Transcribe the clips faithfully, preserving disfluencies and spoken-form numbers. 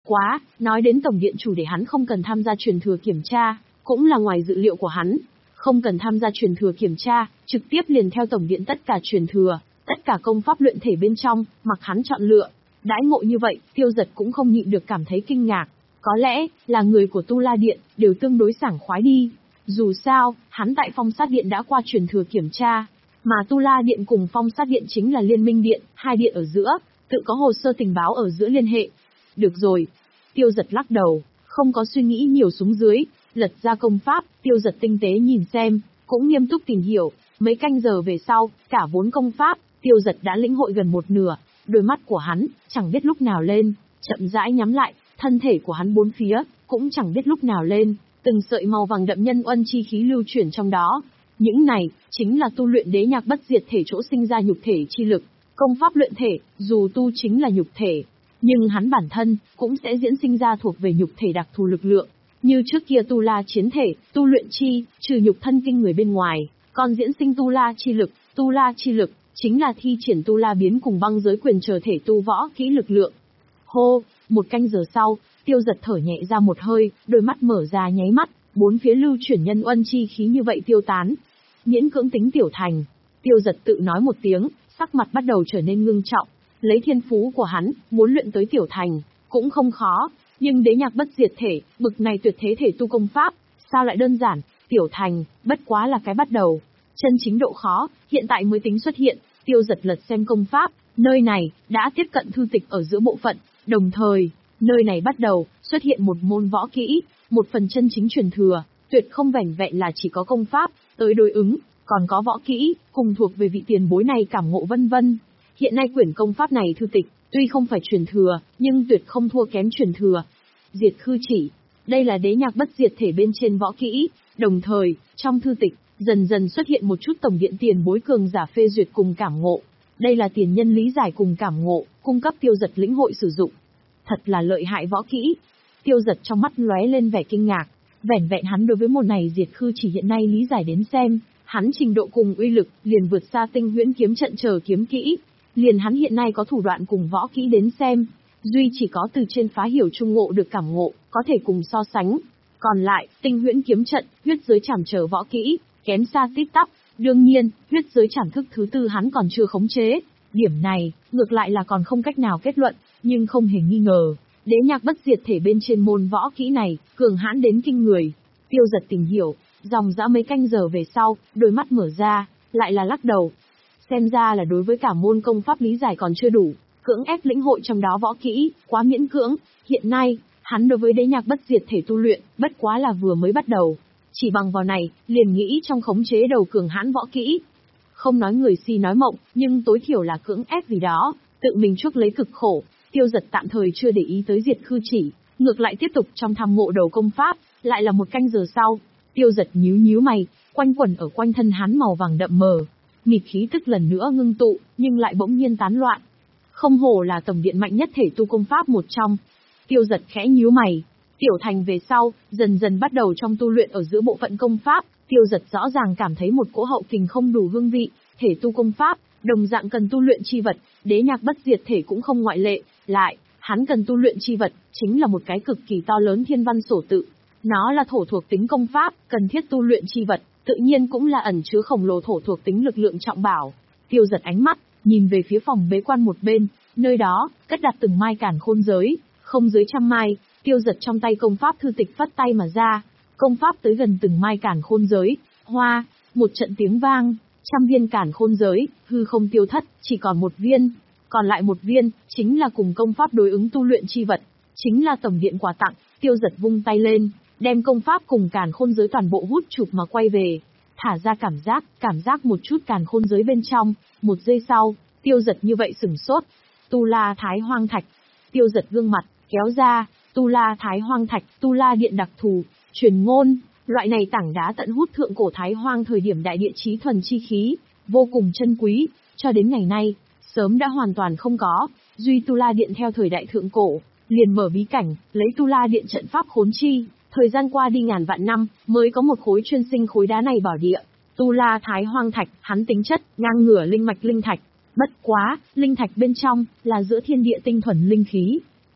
quá, nói đến tổng điện chủ để hắn không cần tham gia truyền thừa kiểm tra, cũng là ngoài dự liệu của hắn. Không cần tham gia truyền thừa kiểm tra, trực tiếp liền theo tổng điện tất cả truyền thừa, tất cả công pháp luyện thể bên trong, mặc hắn chọn lựa. Đãi ngộ như vậy, Tiêu Dật cũng không nhịn được cảm thấy kinh ngạc. Có lẽ, là người của Tu La Điện, đều tương đối sảng khoái đi. Dù sao, hắn tại Phong Sát Điện đã qua truyền thừa kiểm tra, mà Tu La Điện cùng Phong Sát Điện chính là liên minh điện, hai điện ở giữa, tự có hồ sơ tình báo ở giữa liên hệ. Được rồi. Tiêu Dật lắc đầu, không có suy nghĩ nhiều xuống dưới, lật ra công pháp, Tiêu Dật tinh tế nhìn xem, cũng nghiêm túc tìm hiểu. Mấy canh giờ về sau, cả vốn công pháp, Tiêu Dật đã lĩnh hội gần một nửa, đôi mắt của hắn, chẳng biết lúc nào lên, chậm rãi nhắm lại, thân thể của hắn bốn phía, cũng chẳng biết lúc nào lên, từng sợi màu vàng đậm nhân uân chi khí lưu chuyển trong đó. Những này, chính là tu luyện đế nhạc bất diệt thể chỗ sinh ra nhục thể chi lực. Công pháp luyện thể, dù tu chính là nhục thể, nhưng hắn bản thân, cũng sẽ diễn sinh ra thuộc về nhục thể đặc thù lực lượng. Như trước kia tu la chiến thể, tu luyện chi, trừ nhục thân kinh người bên ngoài, còn diễn sinh tu la chi lực, tu la chi lực, chính là thi triển tu la biến cùng băng giới quyền trở thể tu võ kỹ lực lượng. Hô, một canh giờ sau, Tiêu Dật thở nhẹ ra một hơi, đôi mắt mở ra nháy mắt, bốn phía lưu chuyển nhân uân chi khí như vậy tiêu tán. Miễn cưỡng tính tiểu thành, Tiêu Dật tự nói một tiếng, sắc mặt bắt đầu trở nên ngưng trọng. Lấy thiên phú của hắn, muốn luyện tới tiểu thành, cũng không khó, nhưng đế nhạc bất diệt thể, bực này tuyệt thế thể tu công pháp, sao lại đơn giản, tiểu thành, bất quá là cái bắt đầu. Chân chính độ khó, hiện tại mới tính xuất hiện. Tiêu Dật lật xem công pháp, nơi này, đã tiếp cận thư tịch ở giữa bộ phận, đồng thời, nơi này bắt đầu, xuất hiện một môn võ kỹ, một phần chân chính truyền thừa, tuyệt không vẻn vẹn là chỉ có công pháp, tới đối ứng, còn có võ kỹ, cùng thuộc về vị tiền bối này cảm ngộ vân vân. Hiện nay quyển công pháp này thư tịch, tuy không phải truyền thừa, nhưng tuyệt không thua kém truyền thừa. Diệt khư chỉ, đây là đế nhạc bất diệt thể bên trên võ kỹ, đồng thời, trong thư tịch, dần dần xuất hiện một chút tổng điện tiền bối cường giả phê duyệt cùng cảm ngộ. Đây là tiền nhân lý giải cùng cảm ngộ, cung cấp Tiêu Dật lĩnh hội sử dụng. Thật là lợi hại võ kỹ. Tiêu Dật trong mắt lóe lên vẻ kinh ngạc, vẻn vẹn hắn đối với môn này diệt khư chỉ hiện nay lý giải đến xem, hắn trình độ cùng uy lực liền vượt xa tinh huyễn kiếm trận chờ kiếm kỹ, liền hắn hiện nay có thủ đoạn cùng võ kỹ đến xem, duy chỉ có từ trên phá hiểu trung ngộ được cảm ngộ, có thể cùng so sánh. Còn lại, tinh huyễn kiếm trận, huyết giới trảm chờ võ kỹ, kém xa tít tắp. Đương nhiên, huyết giới trảm thức thứ tư hắn còn chưa khống chế. Điểm này, ngược lại là còn không cách nào kết luận, nhưng không hề nghi ngờ, đế nhạc bất diệt thể bên trên môn võ kỹ này, cường hãn đến kinh người. Tiêu Dật tìm hiểu, dòng dã mấy canh giờ về sau, đôi mắt mở ra, lại là lắc đầu. Xem ra là đối với cả môn công pháp lý giải còn chưa đủ, cưỡng ép lĩnh hội trong đó võ kỹ, quá miễn cưỡng. Hiện nay, hắn đối với đế nhạc bất diệt thể tu luyện, bất quá là vừa mới bắt đầu. Chỉ bằng vào này, liền nghĩ trong khống chế đầu cường hãn võ kỹ. Không nói người si nói mộng, nhưng tối thiểu là cưỡng ép vì đó, tự mình chuốc lấy cực khổ. Tiêu Dật tạm thời chưa để ý tới diệt khư chỉ, ngược lại tiếp tục trong tham ngộ đầu công pháp, lại là một canh giờ sau. Tiêu Dật nhíu nhíu mày, quanh quẩn ở quanh thân hắn màu vàng đậm mờ, mịt khí tức lần nữa ngưng tụ, nhưng lại bỗng nhiên tán loạn. Không hổ là tổng điện mạnh nhất thể tu công pháp một trong. Tiêu Dật khẽ nhíu mày. Tiểu thành về sau, dần dần bắt đầu trong tu luyện ở giữa bộ phận công pháp, Tiêu Dật rõ ràng cảm thấy một cỗ hậu kình không đủ hương vị, thể tu công pháp, đồng dạng cần tu luyện chi vật, đế nhạc bất diệt thể cũng không ngoại lệ, lại, hắn cần tu luyện chi vật, chính là một cái cực kỳ to lớn thiên văn sổ tự. Nó là thổ thuộc tính công pháp, cần thiết tu luyện chi vật, tự nhiên cũng là ẩn chứa khổng lồ thổ thuộc tính lực lượng trọng bảo. Tiêu Dật ánh mắt, nhìn về phía phòng bế quan một bên, nơi đó, cất đặt từng mai càn khôn giới, không dưới trăm mai. Tiêu Dật trong tay công pháp thư tịch phất tay mà ra, công pháp tới gần từng mai càn khôn giới, hoa, một trận tiếng vang, trăm viên càn khôn giới, hư không tiêu thất, chỉ còn một viên, còn lại một viên, chính là cùng công pháp đối ứng tu luyện chi vật, chính là tổng điện quà tặng. Tiêu Dật vung tay lên, đem công pháp cùng càn khôn giới toàn bộ hút chụp mà quay về, thả ra cảm giác, cảm giác một chút càn khôn giới bên trong, một giây sau, Tiêu Dật như vậy sửng sốt, tu la thái hoang thạch. Tiêu Dật gương mặt, kéo ra, tu la thái hoang thạch, tu la điện đặc thù, truyền ngôn, loại này tảng đá tận hút thượng cổ thái hoang thời điểm đại địa chí thuần chi khí, vô cùng chân quý, cho đến ngày nay, sớm đã hoàn toàn không có, duy tu la điện theo thời đại thượng cổ, liền mở bí cảnh, lấy tu la điện trận pháp khốn chi, thời gian qua đi ngàn vạn năm, mới có một khối chuyên sinh khối đá này bảo địa. Tu la thái hoang thạch, hắn tính chất, ngang ngửa linh mạch linh thạch, bất quá, linh thạch bên trong, là giữa thiên địa tinh thuần linh khí.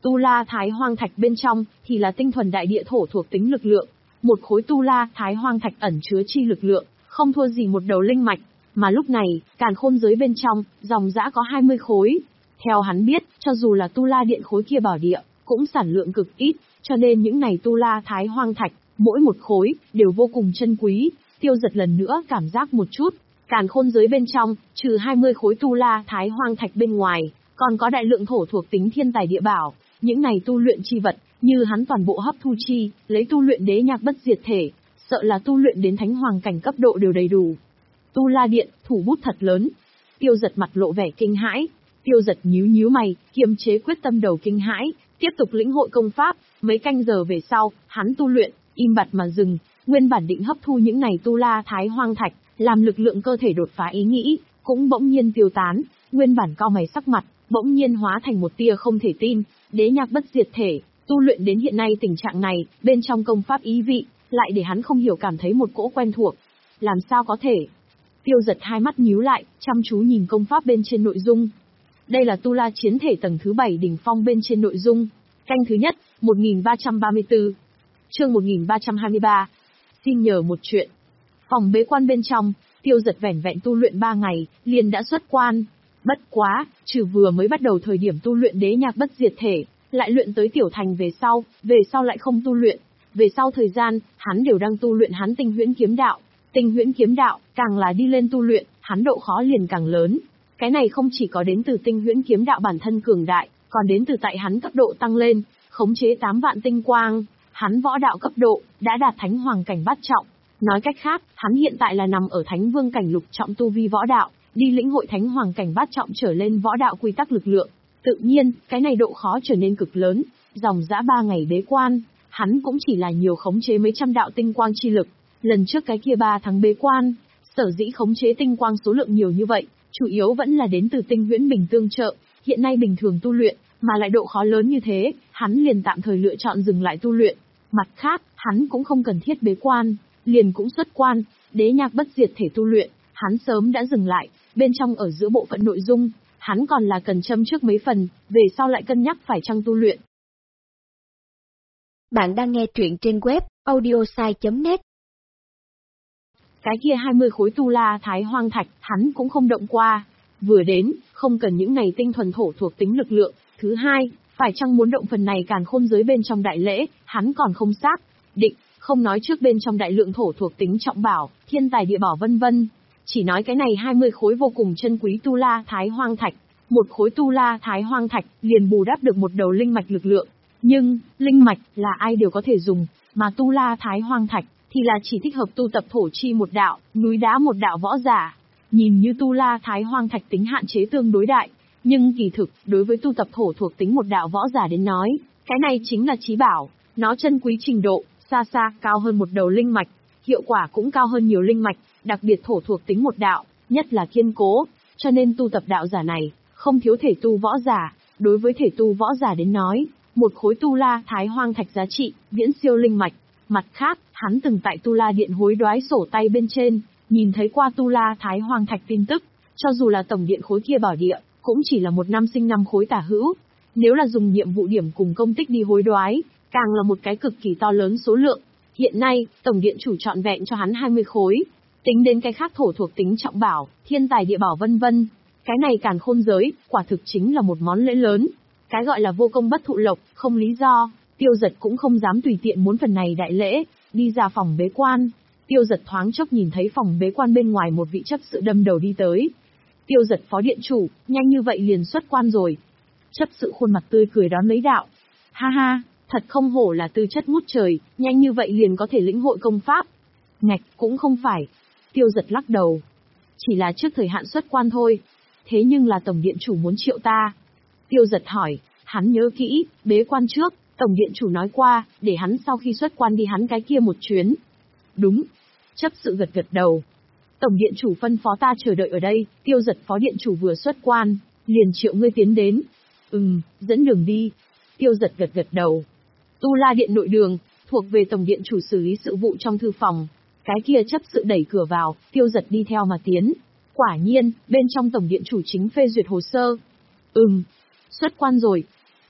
Tu La Thái Hoang Thạch bên trong thì là tinh thuần đại địa thổ thuộc tính lực lượng, một khối Tu La Thái Hoang Thạch ẩn chứa chi lực lượng, không thua gì một đầu linh mạch, mà lúc này, càn khôn giới bên trong, dòng dã có hai mươi khối. Theo hắn biết, cho dù là Tu La Điện khối kia bảo địa, cũng sản lượng cực ít, cho nên những này Tu La Thái Hoang Thạch, mỗi một khối, đều vô cùng chân quý. Tiêu Giật lần nữa cảm giác một chút, càn khôn giới bên trong, trừ hai mươi khối Tu La Thái Hoang Thạch bên ngoài, còn có đại lượng thổ thuộc tính thiên tài địa bảo, những này tu luyện chi vật, như hắn toàn bộ hấp thu chi, lấy tu luyện đế nhạc bất diệt thể, sợ là tu luyện đến thánh hoàng cảnh cấp độ đều đầy đủ. Tu La Điện, thủ bút thật lớn. Tiêu Giật mặt lộ vẻ kinh hãi, Tiêu Giật nhíu nhíu mày, kiềm chế quyết tâm đầu kinh hãi, tiếp tục lĩnh hội công pháp, mấy canh giờ về sau, hắn tu luyện, im bặt mà dừng, nguyên bản định hấp thu những này Tu La Thái Hoang Thạch, làm lực lượng cơ thể đột phá ý nghĩ, cũng bỗng nhiên tiêu tán, nguyên bản cau mày sắc mặt, bỗng nhiên hóa thành một tia không thể tin, đế nhạc bất diệt thể, tu luyện đến hiện nay tình trạng này, bên trong công pháp ý vị, lại để hắn không hiểu cảm thấy một cỗ quen thuộc. Làm sao có thể? Tiêu Giật hai mắt nhíu lại, chăm chú nhìn công pháp bên trên nội dung. Đây là Tu La chiến thể tầng thứ bảy đỉnh phong bên trên nội dung. Canh thứ nhất, một nghìn ba trăm ba mươi tư. Chương một nghìn ba trăm hai mươi ba. Xin nhờ một chuyện. Phòng bế quan bên trong, Tiêu Giật vẻn vẹn tu luyện ba ngày, liền đã xuất quan. Bất quá, trừ vừa mới bắt đầu thời điểm tu luyện đế nhạc bất diệt thể, lại luyện tới tiểu thành về sau, về sau lại không tu luyện. Về sau thời gian, hắn đều đang tu luyện hắn tinh huyễn kiếm đạo. Tinh huyễn kiếm đạo, càng là đi lên tu luyện, hắn độ khó liền càng lớn. Cái này không chỉ có đến từ tinh huyễn kiếm đạo bản thân cường đại, còn đến từ tại hắn cấp độ tăng lên, khống chế tám vạn tinh quang. Hắn võ đạo cấp độ, đã đạt thánh hoàng cảnh bát trọng. Nói cách khác, hắn hiện tại là nằm ở thánh vương cảnh lục trọng tu vi võ đạo, đi lĩnh hội thánh hoàng cảnh bát trọng trở lên võ đạo quy tắc lực lượng. Tự nhiên, cái này độ khó trở nên cực lớn, dòng dã ba ngày bế quan, hắn cũng chỉ là nhiều khống chế mấy trăm đạo tinh quang chi lực. Lần trước cái kia ba tháng bế quan, sở dĩ khống chế tinh quang số lượng nhiều như vậy, chủ yếu vẫn là đến từ tinh huyễn bình tương trợ, hiện nay bình thường tu luyện, mà lại độ khó lớn như thế, hắn liền tạm thời lựa chọn dừng lại tu luyện. Mặt khác, hắn cũng không cần thiết bế quan, liền cũng xuất quan, đế nhạc bất diệt thể tu luyện, hắn sớm đã dừng lại, bên trong ở giữa bộ phận nội dung, hắn còn là cần châm trước mấy phần, về sau lại cân nhắc phải chăng tu luyện. Bạn đang nghe truyện trên web audiosai chấm net. Cái kia hai mươi khối Tu La Thái Hoang Thạch, hắn cũng không động qua. Vừa đến, không cần những này tinh thuần thổ thuộc tính lực lượng. Thứ hai, phải chăng muốn động phần này càn khôn giới bên trong đại lễ, hắn còn không xác định, không nói trước bên trong đại lượng thổ thuộc tính trọng bảo, thiên tài địa bảo vân vân. Chỉ nói cái này hai mươi khối vô cùng chân quý Tu La Thái Hoang Thạch. Một khối Tu La Thái Hoang Thạch liền bù đắp được một đầu linh mạch lực lượng. Nhưng, linh mạch là ai đều có thể dùng, mà Tu La Thái Hoang Thạch thì là chỉ thích hợp tu tập thổ chi một đạo, núi đá một đạo võ giả. Nhìn như Tu La Thái Hoang Thạch tính hạn chế tương đối đại, nhưng kỳ thực, đối với tu tập thổ thuộc tính một đạo võ giả đến nói, cái này chính là chí bảo, nó chân quý trình độ, xa xa cao hơn một đầu linh mạch, hiệu quả cũng cao hơn nhiều linh mạch, đặc biệt thổ thuộc tính một đạo, nhất là kiên cố, cho nên tu tập đạo giả này, không thiếu thể tu võ giả, đối với thể tu võ giả đến nói, một khối Tu La Thái Hoang Thạch giá trị, viễn siêu linh mạch. Mặt khác, hắn từng tại Tu La Điện hối đoái sổ tay bên trên, nhìn thấy qua Tu La Thái Hoang Thạch tin tức, cho dù là tổng điện khối kia bảo địa, cũng chỉ là một năm sinh năm khối tả hữu. Nếu là dùng nhiệm vụ điểm cùng công tích đi hối đoái, càng là một cái cực kỳ to lớn số lượng. Hiện nay, tổng điện chủ trọn vẹn cho hắn hai mươi khối, tính đến cái khác thổ thuộc tính trọng bảo, thiên tài địa bảo vân vân. Cái này càn khôn giới, quả thực chính là một món lễ lớn. Cái gọi là vô công bất thụ lộc, không lý do. Tiêu Giật cũng không dám tùy tiện muốn phần này đại lễ, đi ra phòng bế quan. Tiêu Giật thoáng chốc nhìn thấy phòng bế quan bên ngoài một vị chấp sự đâm đầu đi tới. Tiêu Giật phó điện chủ, nhanh như vậy liền xuất quan rồi. Chấp sự khuôn mặt tươi cười đón lấy đạo. Ha ha, thật không hổ là tư chất ngút trời, nhanh như vậy liền có thể lĩnh hội công pháp. Ngạch, cũng không phải. Tiêu Giật lắc đầu. Chỉ là trước thời hạn xuất quan thôi. Thế nhưng là tổng điện chủ muốn triệu ta. Tiêu Giật hỏi, hắn nhớ kỹ, bế quan trước, tổng điện chủ nói qua, để hắn sau khi xuất quan đi hắn cái kia một chuyến. Đúng. Chấp sự gật gật đầu. Tổng điện chủ phân phó ta chờ đợi ở đây, Tiêu Giật phó điện chủ vừa xuất quan, liền triệu ngươi tiến đến. Ừm, dẫn đường đi. Tiêu Giật gật gật đầu. Tu La Điện nội đường, thuộc về tổng điện chủ xử lý sự vụ trong thư phòng. Cái kia chấp sự đẩy cửa vào, Tiêu Giật đi theo mà tiến. Quả nhiên, bên trong tổng điện chủ chính phê duyệt hồ sơ. Ừm, xuất quan rồi.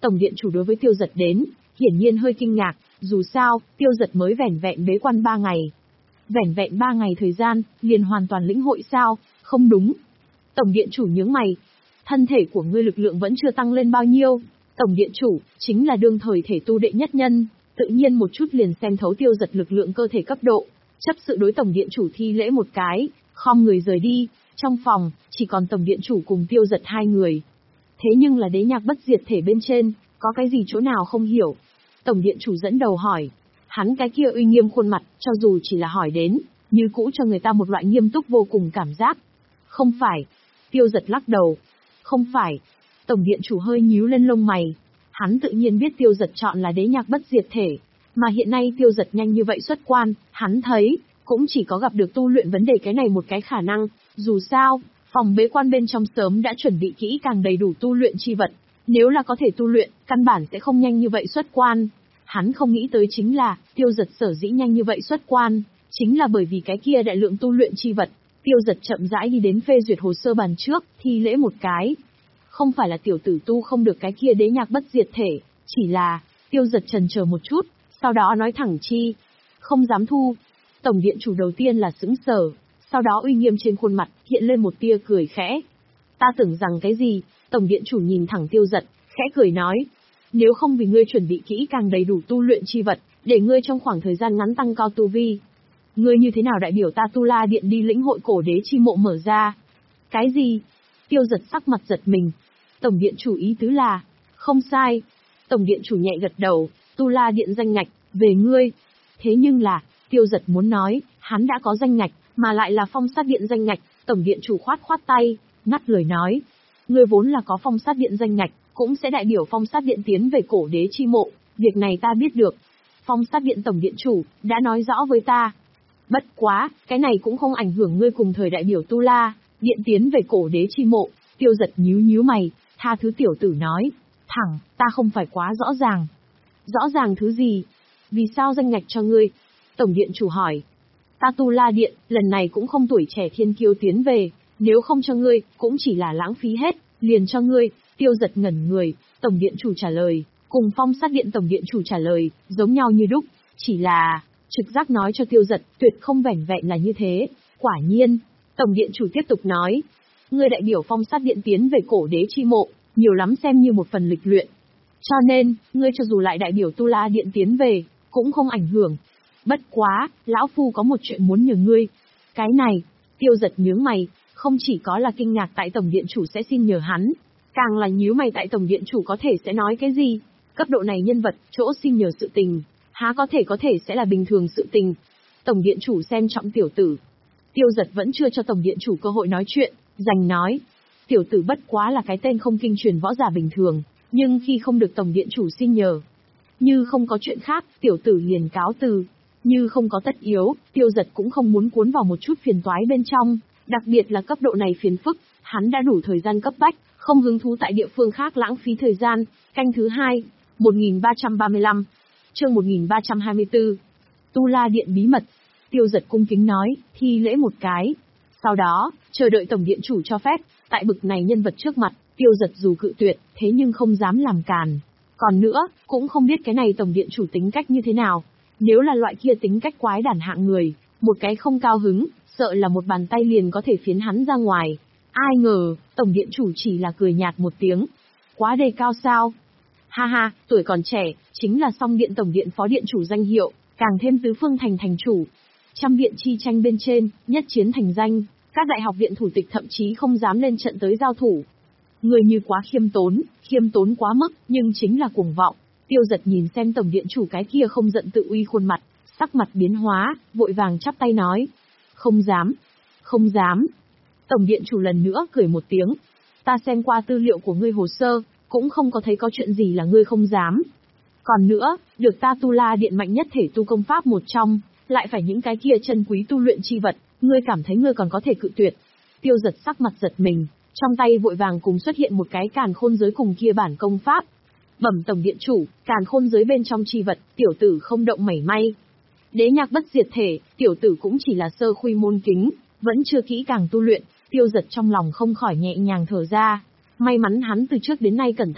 Tổng điện chủ đối với Tiêu Giật đến, hiển nhiên hơi kinh ngạc, dù sao, Tiêu Giật mới vẻn vẹn bế quan ba ngày. Vẻn vẹn ba ngày thời gian, liền hoàn toàn lĩnh hội sao, không đúng. Tổng điện chủ nhướng mày, thân thể của ngươi lực lượng vẫn chưa tăng lên bao nhiêu. Tổng điện chủ, chính là đương thời thể tu đệ nhất nhân, tự nhiên một chút liền xem thấu Tiêu Giật lực lượng cơ thể cấp độ, chấp sự đối tổng điện chủ thi lễ một cái, khom người rời đi, trong phòng, chỉ còn tổng điện chủ cùng Tiêu Giật hai người. Thế nhưng là đế nhạc bất diệt thể bên trên, có cái gì chỗ nào không hiểu? Tổng điện chủ dẫn đầu hỏi, hắn cái kia uy nghiêm khuôn mặt, cho dù chỉ là hỏi đến, như cũ cho người ta một loại nghiêm túc vô cùng cảm giác. Không phải. Tiêu Giật lắc đầu. Không phải. Tổng điện chủ hơi nhíu lên lông mày. Hắn tự nhiên biết Tiêu Giật chọn là đế nhạc bất diệt thể, mà hiện nay Tiêu Giật nhanh như vậy xuất quan, hắn thấy, cũng chỉ có gặp được tu luyện vấn đề cái này một cái khả năng, dù sao, phòng bế quan bên trong sớm đã chuẩn bị kỹ càng đầy đủ tu luyện chi vật, nếu là có thể tu luyện, căn bản sẽ không nhanh như vậy xuất quan. Hắn không nghĩ tới chính là, Tiêu Giật sở dĩ nhanh như vậy xuất quan, chính là bởi vì cái kia đại lượng tu luyện chi vật. Tiêu Giật chậm rãi đi đến phê duyệt hồ sơ bàn trước, thi lễ một cái. Không phải là tiểu tử tu không được cái kia đế nhạc bất diệt thể, chỉ là, Tiêu Giật chần chờ một chút, sau đó nói thẳng chi, không dám thu. Tổng điện chủ đầu tiên là sững sờ, sau đó uy nghiêm trên khuôn mặt, hiện lên một tia cười khẽ. Ta tưởng rằng cái gì? Tổng điện chủ nhìn thẳng Tiêu Giật, khẽ cười nói. Nếu không vì ngươi chuẩn bị kỹ càng đầy đủ tu luyện chi vật, để ngươi trong khoảng thời gian ngắn tăng cao tu vi, ngươi như thế nào đại biểu ta Tu La Điện đi lĩnh hội cổ đế chi mộ mở ra? Cái gì? Tiêu Giật sắc mặt giật mình. Tổng điện chủ ý tứ là, không sai. Tổng điện chủ nhẹ gật đầu, Tu La Điện danh ngạch, về ngươi. Thế nhưng là, Tiêu Giật muốn nói, hắn đã có danh ngạch, mà lại là phong sát điện danh ngạch. Tổng điện chủ khoát khoát tay, ngắt lời nói. Ngươi vốn là có phong sát điện danh ngạch, cũng sẽ đại biểu phong sát điện tiến về cổ đế chi mộ, việc này ta biết được. Phong sát điện tổng điện chủ, đã nói rõ với ta. Bất quá, cái này cũng không ảnh hưởng ngươi cùng thời đại biểu Tu La Điện tiến về cổ đế chi mộ. Tiêu Giật nhíu nhíu mày, tha thứ tiểu tử nói. Thẳng, ta không phải quá rõ ràng. Rõ ràng thứ gì? Vì sao danh ngạch cho ngươi? Tổng điện chủ hỏi. Ta Tu La Điện, lần này cũng không tuổi trẻ thiên kiêu tiến về, nếu không cho ngươi, cũng chỉ là lãng phí hết, liền cho ngươi. Tiêu Giật ngẩn người, tổng điện chủ trả lời, cùng phong sát điện tổng điện chủ trả lời, giống nhau như đúc, chỉ là, trực giác nói cho Tiêu Giật, tuyệt không vẻn vẹn là như thế. Quả nhiên, tổng điện chủ tiếp tục nói, ngươi đại biểu phong sát điện tiến về cổ đế chi mộ, nhiều lắm xem như một phần lịch luyện. Cho nên, ngươi cho dù lại đại biểu Tu La Điện tiến về, cũng không ảnh hưởng. Bất quá, lão phu có một chuyện muốn nhờ ngươi. Cái này, Tiêu Giật nhướng mày, không chỉ có là kinh ngạc tại tổng điện chủ sẽ xin nhờ hắn, càng là nhíu mày tại tổng điện chủ có thể sẽ nói cái gì. Cấp độ này nhân vật, chỗ xin nhờ sự tình, há có thể có thể sẽ là bình thường sự tình. Tổng điện chủ xem trọng tiểu tử. Tiêu Giật vẫn chưa cho tổng điện chủ cơ hội nói chuyện, giành nói. Tiểu tử bất quá là cái tên không kinh truyền võ giả bình thường, nhưng khi không được tổng điện chủ xin nhờ, như không có chuyện khác, tiểu tử liền cáo từ. Như không có tất yếu, Tiêu Giật cũng không muốn cuốn vào một chút phiền toái bên trong, đặc biệt là cấp độ này phiền phức, hắn đã đủ thời gian cấp bách, không hứng thú tại địa phương khác lãng phí thời gian. Canh thứ hai, một nghìn ba trăm ba mươi lăm, chương một nghìn ba trăm hai mươi tư. Tu La Điện bí mật. Tiêu Giật cung kính nói, thi lễ một cái. Sau đó, chờ đợi tổng điện chủ cho phép, tại bực này nhân vật trước mặt, Tiêu Giật dù cự tuyệt, thế nhưng không dám làm càn. Còn nữa, cũng không biết cái này tổng điện chủ tính cách như thế nào. Nếu là loại kia tính cách quái đản hạng người, một cái không cao hứng, sợ là một bàn tay liền có thể phiến hắn ra ngoài. Ai ngờ, tổng điện chủ chỉ là cười nhạt một tiếng. Quá đề cao sao? Ha ha, tuổi còn trẻ, chính là song điện tổng điện phó điện chủ danh hiệu, càng thêm tứ phương thành thành chủ. Trăm viện chi tranh bên trên, nhất chiến thành danh, các đại học viện thủ tịch thậm chí không dám lên trận tới giao thủ. Người như quá khiêm tốn, khiêm tốn quá mức, nhưng chính là cuồng vọng. Tiêu Giật nhìn xem tổng điện chủ cái kia không giận tự uy khuôn mặt, sắc mặt biến hóa, vội vàng chắp tay nói. Không dám, không dám. Tổng điện chủ lần nữa cười một tiếng. Ta xem qua tư liệu của ngươi hồ sơ, cũng không có thấy có chuyện gì là ngươi không dám. Còn nữa, được ta Tu La Điện mạnh nhất thể tu công pháp một trong, lại phải những cái kia chân quý tu luyện chi vật, ngươi cảm thấy ngươi còn có thể cự tuyệt. Tiêu Giật sắc mặt giật mình, trong tay vội vàng cùng xuất hiện một cái càn khôn giới cùng kia bản công pháp. Bẩm tổng điện chủ, càn khôn giới bên trong chi vật, tiểu tử không động mảy may. Đế nhạc bất diệt thể, tiểu tử cũng chỉ là sơ khuy môn kính, vẫn chưa kỹ càng tu luyện. Tiêu Giật trong lòng không khỏi nhẹ nhàng thở ra. May mắn hắn từ trước đến nay cẩn thận,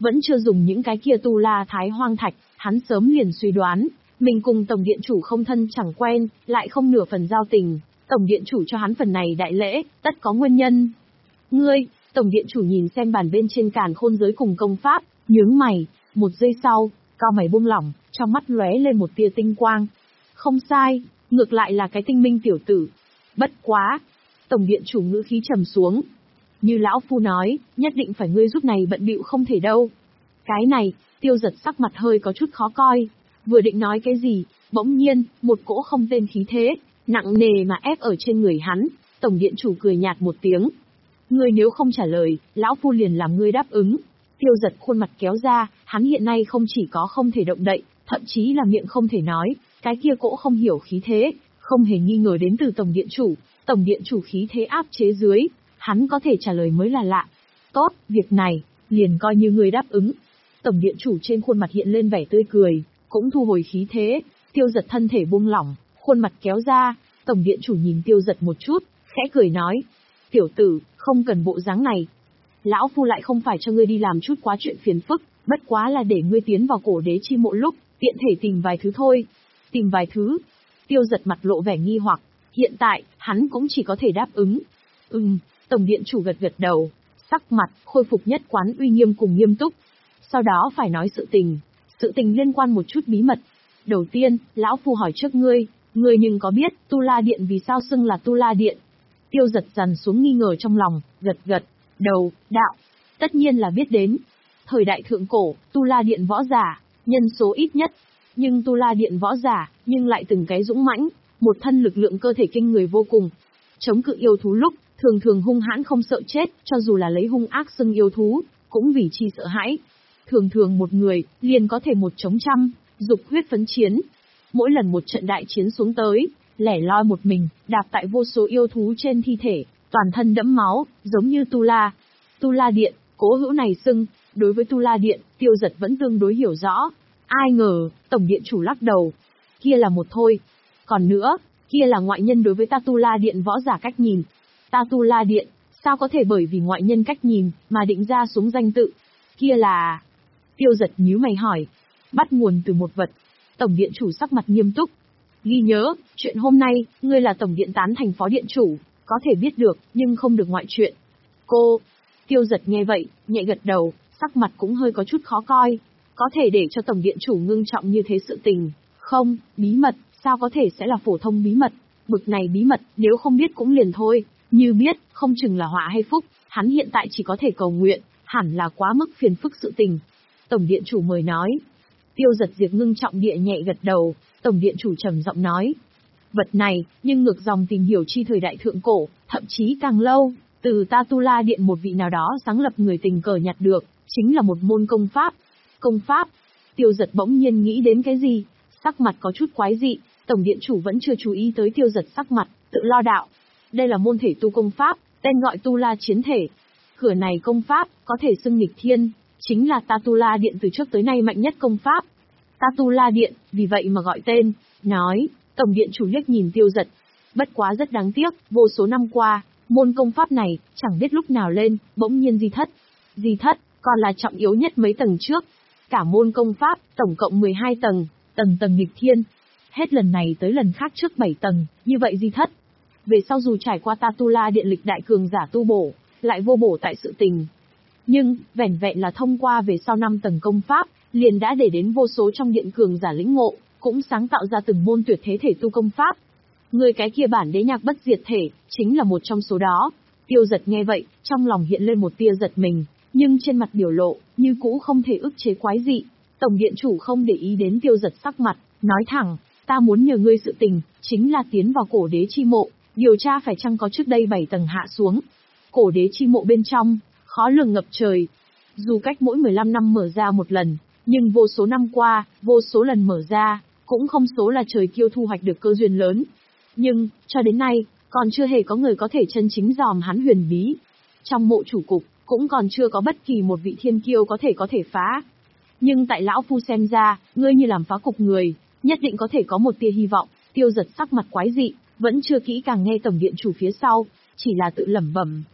vẫn chưa dùng những cái kia tu la thái hoang thạch, hắn sớm liền suy đoán, mình cùng tổng điện chủ không thân chẳng quen, lại không nửa phần giao tình, tổng điện chủ cho hắn phần này đại lễ, tất có nguyên nhân. Ngươi, tổng điện chủ nhìn xem bàn bên trên càn khôn giới cùng công pháp, nhướng mày, một giây sau, cao mày buông lỏng, trong mắt lóe lên một tia tinh quang. Không sai, ngược lại là cái tinh minh tiểu tử. Bất quá, tổng điện chủ ngữ khí trầm xuống. Như lão phu nói, nhất định phải ngươi giúp này bận bịu không thể đâu. Cái này, Tiêu Giật sắc mặt hơi có chút khó coi. Vừa định nói cái gì, bỗng nhiên, một cỗ không tên khí thế, nặng nề mà ép ở trên người hắn. Tổng điện chủ cười nhạt một tiếng. Ngươi nếu không trả lời, lão phu liền làm ngươi đáp ứng. Tiêu Giật khuôn mặt kéo ra, hắn hiện nay không chỉ có không thể động đậy, thậm chí là miệng không thể nói, cái kia cỗ không hiểu khí thế, không hề nghi ngờ đến từ tổng điện chủ. Tổng điện chủ khí thế áp chế dưới, hắn có thể trả lời mới là lạ. Tốt, việc này, liền coi như ngươi đáp ứng. Tổng điện chủ trên khuôn mặt hiện lên vẻ tươi cười, cũng thu hồi khí thế. Tiêu Giật thân thể buông lỏng, khuôn mặt kéo ra. Tổng điện chủ nhìn Tiêu Giật một chút, khẽ cười nói: Tiểu tử, không cần bộ dáng này. Lão phu lại không phải cho ngươi đi làm chút quá chuyện phiền phức, bất quá là để ngươi tiến vào cổ đế chi mộ lúc, tiện thể tìm vài thứ thôi. Tìm vài thứ? Tiêu Giật mặt lộ vẻ nghi hoặc, hiện tại, hắn cũng chỉ có thể đáp ứng. Ừm, tổng điện chủ gật gật đầu, sắc mặt, khôi phục nhất quán uy nghiêm cùng nghiêm túc. Sau đó phải nói sự tình, sự tình liên quan một chút bí mật. Đầu tiên, lão phu hỏi trước ngươi, ngươi nhưng có biết, Tu La Điện vì sao xưng là Tu La Điện? Tiêu Giật dằn xuống nghi ngờ trong lòng, gật gật đầu, đạo, tất nhiên là biết đến. Thời đại thượng cổ, Tu La Điện võ giả, nhân số ít nhất, nhưng Tu La Điện võ giả, nhưng lại từng cái dũng mãnh, một thân lực lượng cơ thể kinh người vô cùng. Chống cự yêu thú lúc, thường thường hung hãn không sợ chết, cho dù là lấy hung ác xưng yêu thú, cũng vì chi sợ hãi. Thường thường một người, liền có thể một chống trăm, dục huyết phấn chiến. Mỗi lần một trận đại chiến xuống tới, lẻ loi một mình, đạp tại vô số yêu thú trên thi thể, toàn thân đẫm máu, giống như Tu La. Tu La Điện, cố hữu này xưng, đối với Tu La Điện, Tiêu Giật vẫn tương đối hiểu rõ. Ai ngờ, tổng điện chủ lắc đầu. Kia là một thôi. Còn nữa, kia là ngoại nhân đối với ta Tu La Điện võ giả cách nhìn. Ta Tu La Điện, sao có thể bởi vì ngoại nhân cách nhìn, mà định ra xuống danh tự? Kia là... Tiêu Giật nhíu mày hỏi. Bắt nguồn từ một vật. Tổng điện chủ sắc mặt nghiêm túc. Ghi nhớ, chuyện hôm nay, ngươi là tổng điện tán thành phó điện chủ, có thể biết được, nhưng không được ngoại chuyện. Cô... Tiêu Giật nghe vậy, nhẹ gật đầu, sắc mặt cũng hơi có chút khó coi. Có thể để cho tổng điện chủ ngưng trọng như thế sự tình. Không, bí mật, sao có thể sẽ là phổ thông bí mật? Bực này bí mật, nếu không biết cũng liền thôi. Như biết, không chừng là họa hay phúc, hắn hiện tại chỉ có thể cầu nguyện, hẳn là quá mức phiền phức sự tình. Tổng điện chủ mời nói. Tiêu Giật diệt ngưng trọng địa nhẹ gật đầu, tổng điện chủ trầm giọng nói. Vật này, nhưng ngược dòng tìm hiểu chi thời đại thượng cổ, thậm chí càng lâu, từ ta Tu La Điện một vị nào đó sáng lập người tình cờ nhặt được, chính là một môn công pháp. Công pháp? Tiêu Giật bỗng nhiên nghĩ đến cái gì? Sắc mặt có chút quái dị, tổng điện chủ vẫn chưa chú ý tới Tiêu Giật sắc mặt, tự lo đạo. Đây là môn thể tu công pháp, tên gọi Tu La chiến thể. Cửa này công pháp, có thể xưng nghịch thiên, chính là ta Tu La Điện từ trước tới nay mạnh nhất công pháp. Ta Tu La Điện, vì vậy mà gọi tên, nói, tổng điện chủ liếc nhìn Tiêu Giật. Bất quá rất đáng tiếc, vô số năm qua, môn công pháp này, chẳng biết lúc nào lên, bỗng nhiên di thất. Di thất, còn là trọng yếu nhất mấy tầng trước. Cả môn công pháp, tổng cộng mười hai tầng, tầng tầng nghịch thiên. Hết lần này tới lần khác trước bảy tầng, như vậy di thất. Về sau dù trải qua ta Tu La Điện lịch đại cường giả tu bổ, lại vô bổ tại sự tình. Nhưng, vẻn vẹn là thông qua về sau năm tầng công pháp, liền đã để đến vô số trong điện cường giả lĩnh ngộ, cũng sáng tạo ra từng môn tuyệt thế thể tu công pháp. Người cái kia bản đế nhạc bất diệt thể, chính là một trong số đó. Tiêu Giật nghe vậy, trong lòng hiện lên một tia giật mình, nhưng trên mặt biểu lộ, như cũ không thể ức chế quái dị. Tổng điện chủ không để ý đến Tiêu Giật sắc mặt, nói thẳng, ta muốn nhờ ngươi sự tình, chính là tiến vào cổ đế chi mộ, điều tra phải chăng có trước đây bảy tầng hạ xuống. Cổ đế chi mộ bên trong, khó lường ngập trời. Dù cách mỗi mười lăm năm mở ra một lần, nhưng vô số năm qua, vô số lần mở ra, cũng không số là trời kiêu thu hoạch được cơ duyên lớn. Nhưng, cho đến nay, còn chưa hề có người có thể chân chính dòm hắn huyền bí. Trong mộ chủ cục, cũng còn chưa có bất kỳ một vị thiên kiêu có thể có thể phá. Nhưng tại lão phu xem ra, ngươi như làm phá cục người, nhất định có thể có một tia hy vọng. Tiêu Giật sắc mặt quái dị, vẫn chưa kỹ càng nghe tổng điện chủ phía sau, chỉ là tự lẩm bẩm.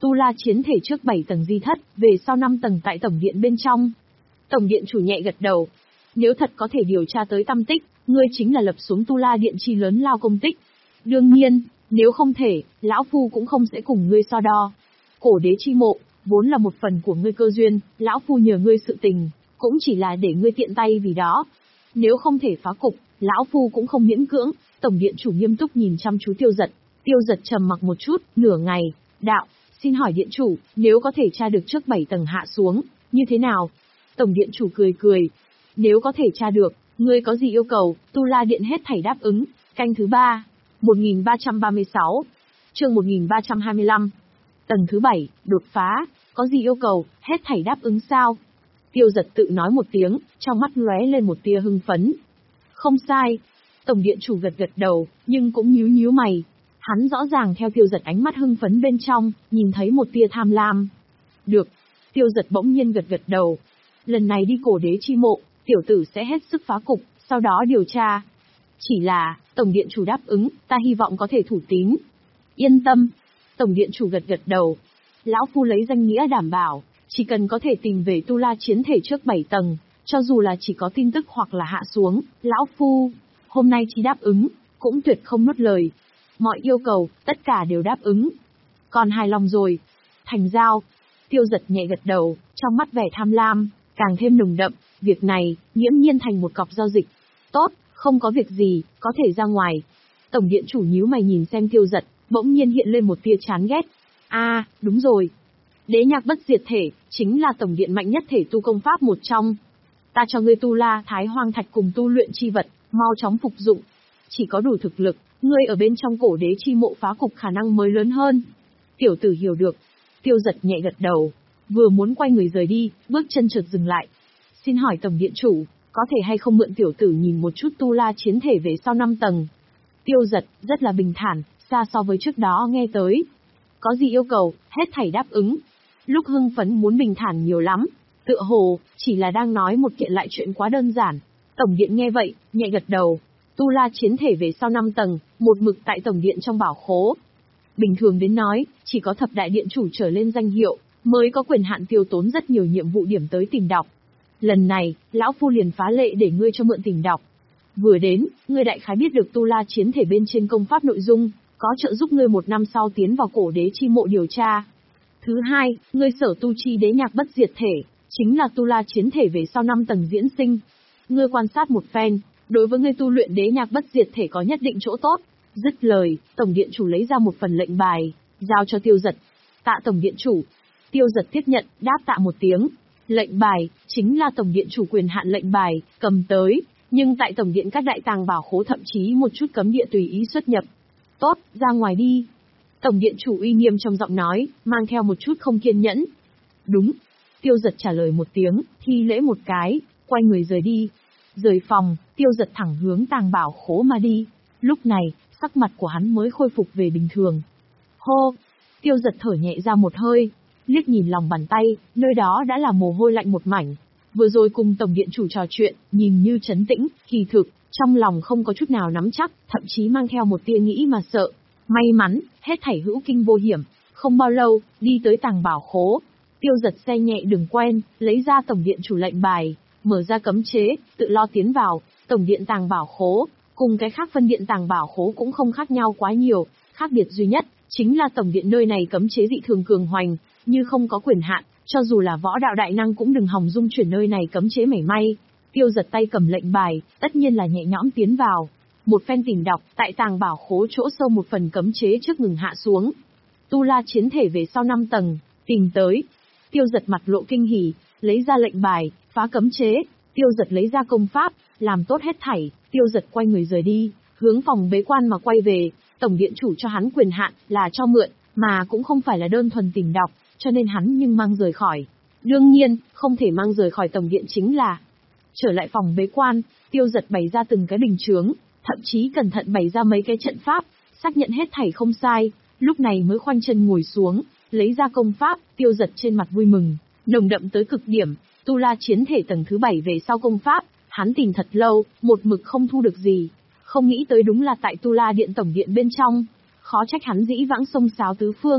Tu La chiến thể trước bảy tầng di thất, về sau năm tầng tại tổng điện bên trong. Tổng điện chủ nhẹ gật đầu. Nếu thật có thể điều tra tới tâm tích, ngươi chính là lập xuống Tu La điện chi lớn lao công tích. Đương nhiên, nếu không thể, lão phu cũng không sẽ cùng ngươi so đo. Cổ đế chi mộ, vốn là một phần của ngươi cơ duyên, lão phu nhờ ngươi sự tình, cũng chỉ là để ngươi tiện tay vì đó. Nếu không thể phá cục, lão phu cũng không miễn cưỡng. Tổng điện chủ nghiêm túc nhìn chăm chú Tiêu Dật. Tiêu Dật trầm mặc một chút, nửa ngày, đạo, xin hỏi điện chủ, nếu có thể tra được trước bảy tầng hạ xuống, như thế nào? Tổng điện chủ cười cười. Nếu có thể tra được, ngươi có gì yêu cầu, Tu La điện hết thảy đáp ứng. Canh thứ ba, một nghìn ba trăm ba mươi sáu, chương một nghìn ba trăm hai mươi lăm. Tầng thứ bảy, đột phá, có gì yêu cầu, hết thảy đáp ứng sao? Tiêu Dật tự nói một tiếng, trong mắt lóe lên một tia hưng phấn. Không sai. Tổng điện chủ gật gật đầu, nhưng cũng nhíu nhíu mày. Hắn rõ ràng theo Tiêu Dật ánh mắt hưng phấn bên trong, nhìn thấy một tia tham lam. Được. Tiêu Dật bỗng nhiên gật gật đầu. Lần này đi cổ đế chi mộ, tiểu tử sẽ hết sức phá cục, sau đó điều tra. Chỉ là, Tổng điện chủ đáp ứng, ta hy vọng có thể thủ tín. Yên tâm. Tổng điện chủ gật gật đầu. Lão phu lấy danh nghĩa đảm bảo, chỉ cần có thể tìm về Tu La chiến thể trước bảy tầng, cho dù là chỉ có tin tức hoặc là hạ xuống, lão phu, hôm nay chỉ đáp ứng, cũng tuyệt không nuốt lời. Mọi yêu cầu, tất cả đều đáp ứng. Còn hài lòng rồi. Thành giao. Tiêu Dật nhẹ gật đầu, trong mắt vẻ tham lam, càng thêm nồng đậm, việc này, nghiễm nhiên thành một cọc giao dịch. Tốt, không có việc gì, có thể ra ngoài. Tổng điện chủ nhíu mày nhìn xem Tiêu Dật, bỗng nhiên hiện lên một tia chán ghét. A, à, đúng rồi. Đế nhạc bất diệt thể, chính là tổng điện mạnh nhất thể tu công pháp một trong. Ta cho ngươi tu la thái hoang thạch cùng tu luyện chi vật, mau chóng phục dụng. Chỉ có đủ thực lực, ngươi ở bên trong cổ đế chi mộ phá cục khả năng mới lớn hơn. Tiểu tử hiểu được. Tiêu Dật nhẹ gật đầu, vừa muốn quay người rời đi, bước chân chợt dừng lại. Xin hỏi tổng điện chủ, có thể hay không mượn tiểu tử nhìn một chút tu la chiến thể về sau năm tầng? Tiêu Dật rất là bình thản, xa so với trước đó nghe tới. Có gì yêu cầu, hết thảy đáp ứng. Lúc hưng phấn muốn bình thản nhiều lắm, tựa hồ, chỉ là đang nói một kiện lại chuyện quá đơn giản. Tổng điện nghe vậy, nhẹ gật đầu. Tu la chiến thể về sau năm tầng, một mực tại tổng điện trong bảo khố. Bình thường đến nói, chỉ có thập đại điện chủ trở lên danh hiệu, mới có quyền hạn tiêu tốn rất nhiều nhiệm vụ điểm tới tìm đọc. Lần này, lão phu liền phá lệ để ngươi cho mượn tìm đọc. Vừa đến, ngươi đại khái biết được tu la chiến thể bên trên công pháp nội dung, có trợ giúp ngươi một năm sau tiến vào cổ đế chi mộ điều tra. Thứ hai, ngươi sở tu chi đế nhạc bất diệt thể, chính là tu la chiến thể về sau năm tầng diễn sinh. Ngươi quan sát một phen, đối với ngươi tu luyện đế nhạc bất diệt thể có nhất định chỗ tốt. Dứt lời, tổng điện chủ lấy ra một phần lệnh bài, giao cho Tiêu Dật. Tạ tổng điện chủ. Tiêu Dật tiếp nhận, đáp tạ một tiếng. Lệnh bài, chính là tổng điện chủ quyền hạn lệnh bài, cầm tới, nhưng tại tổng điện các đại tàng bảo khố thậm chí một chút cấm địa tùy ý xuất nhập. Tốt, ra ngoài đi. Tổng điện chủ uy nghiêm trong giọng nói, mang theo một chút không kiên nhẫn. Đúng. Tiêu Dật trả lời một tiếng, thi lễ một cái, quay người rời đi. Rời phòng, Tiêu Dật thẳng hướng tàng bảo khố mà đi. Lúc này, sắc mặt của hắn mới khôi phục về bình thường. Hô! Tiêu Dật thở nhẹ ra một hơi, liếc nhìn lòng bàn tay, nơi đó đã là mồ hôi lạnh một mảnh. Vừa rồi cùng tổng điện chủ trò chuyện, nhìn như trấn tĩnh, kỳ thực, trong lòng không có chút nào nắm chắc, thậm chí mang theo một tia nghĩ mà sợ. May mắn, hết thảy hữu kinh vô hiểm. Không bao lâu, đi tới tàng bảo khố. Tiêu Dật xe nhẹ đường quen, lấy ra tổng điện chủ lệnh bài, mở ra cấm chế, tự lo tiến vào. Tổng điện tàng bảo khố, cùng cái khác phân điện tàng bảo khố cũng không khác nhau quá nhiều. Khác biệt duy nhất, chính là tổng điện nơi này cấm chế dị thường cường hoành, như không có quyền hạn, cho dù là võ đạo đại năng cũng đừng hòng dung chuyển nơi này cấm chế mảy may. Tiêu Dật tay cầm lệnh bài, tất nhiên là nhẹ nhõm tiến vào. Một phen tìm đọc, tại tàng bảo khố chỗ sâu một phần cấm chế trước ngừng hạ xuống. Tu la chiến thể về sau năm tầng, tìm tới. Tiêu Dật mặt lộ kinh hỉ, lấy ra lệnh bài, phá cấm chế. Tiêu Dật lấy ra công pháp, làm tốt hết thảy. Tiêu Dật quay người rời đi, hướng phòng bế quan mà quay về. Tổng điện chủ cho hắn quyền hạn là cho mượn, mà cũng không phải là đơn thuần tìm đọc, cho nên hắn nhưng mang rời khỏi. Đương nhiên, không thể mang rời khỏi tổng điện chính là. Trở lại phòng bế quan, Tiêu Dật bày ra từng cái bình chướng, thậm chí cẩn thận bày ra mấy cái trận pháp, xác nhận hết thảy không sai, lúc này mới khoanh chân ngồi xuống, lấy ra công pháp. Tiêu Dật trên mặt vui mừng, nồng đậm tới cực điểm. Tu la chiến thể tầng thứ bảy về sau công pháp, hắn tìm thật lâu, một mực không thu được gì. Không nghĩ tới đúng là tại Tu La điện tổng điện bên trong. Khó trách hắn dĩ vãng xông xáo tứ phương,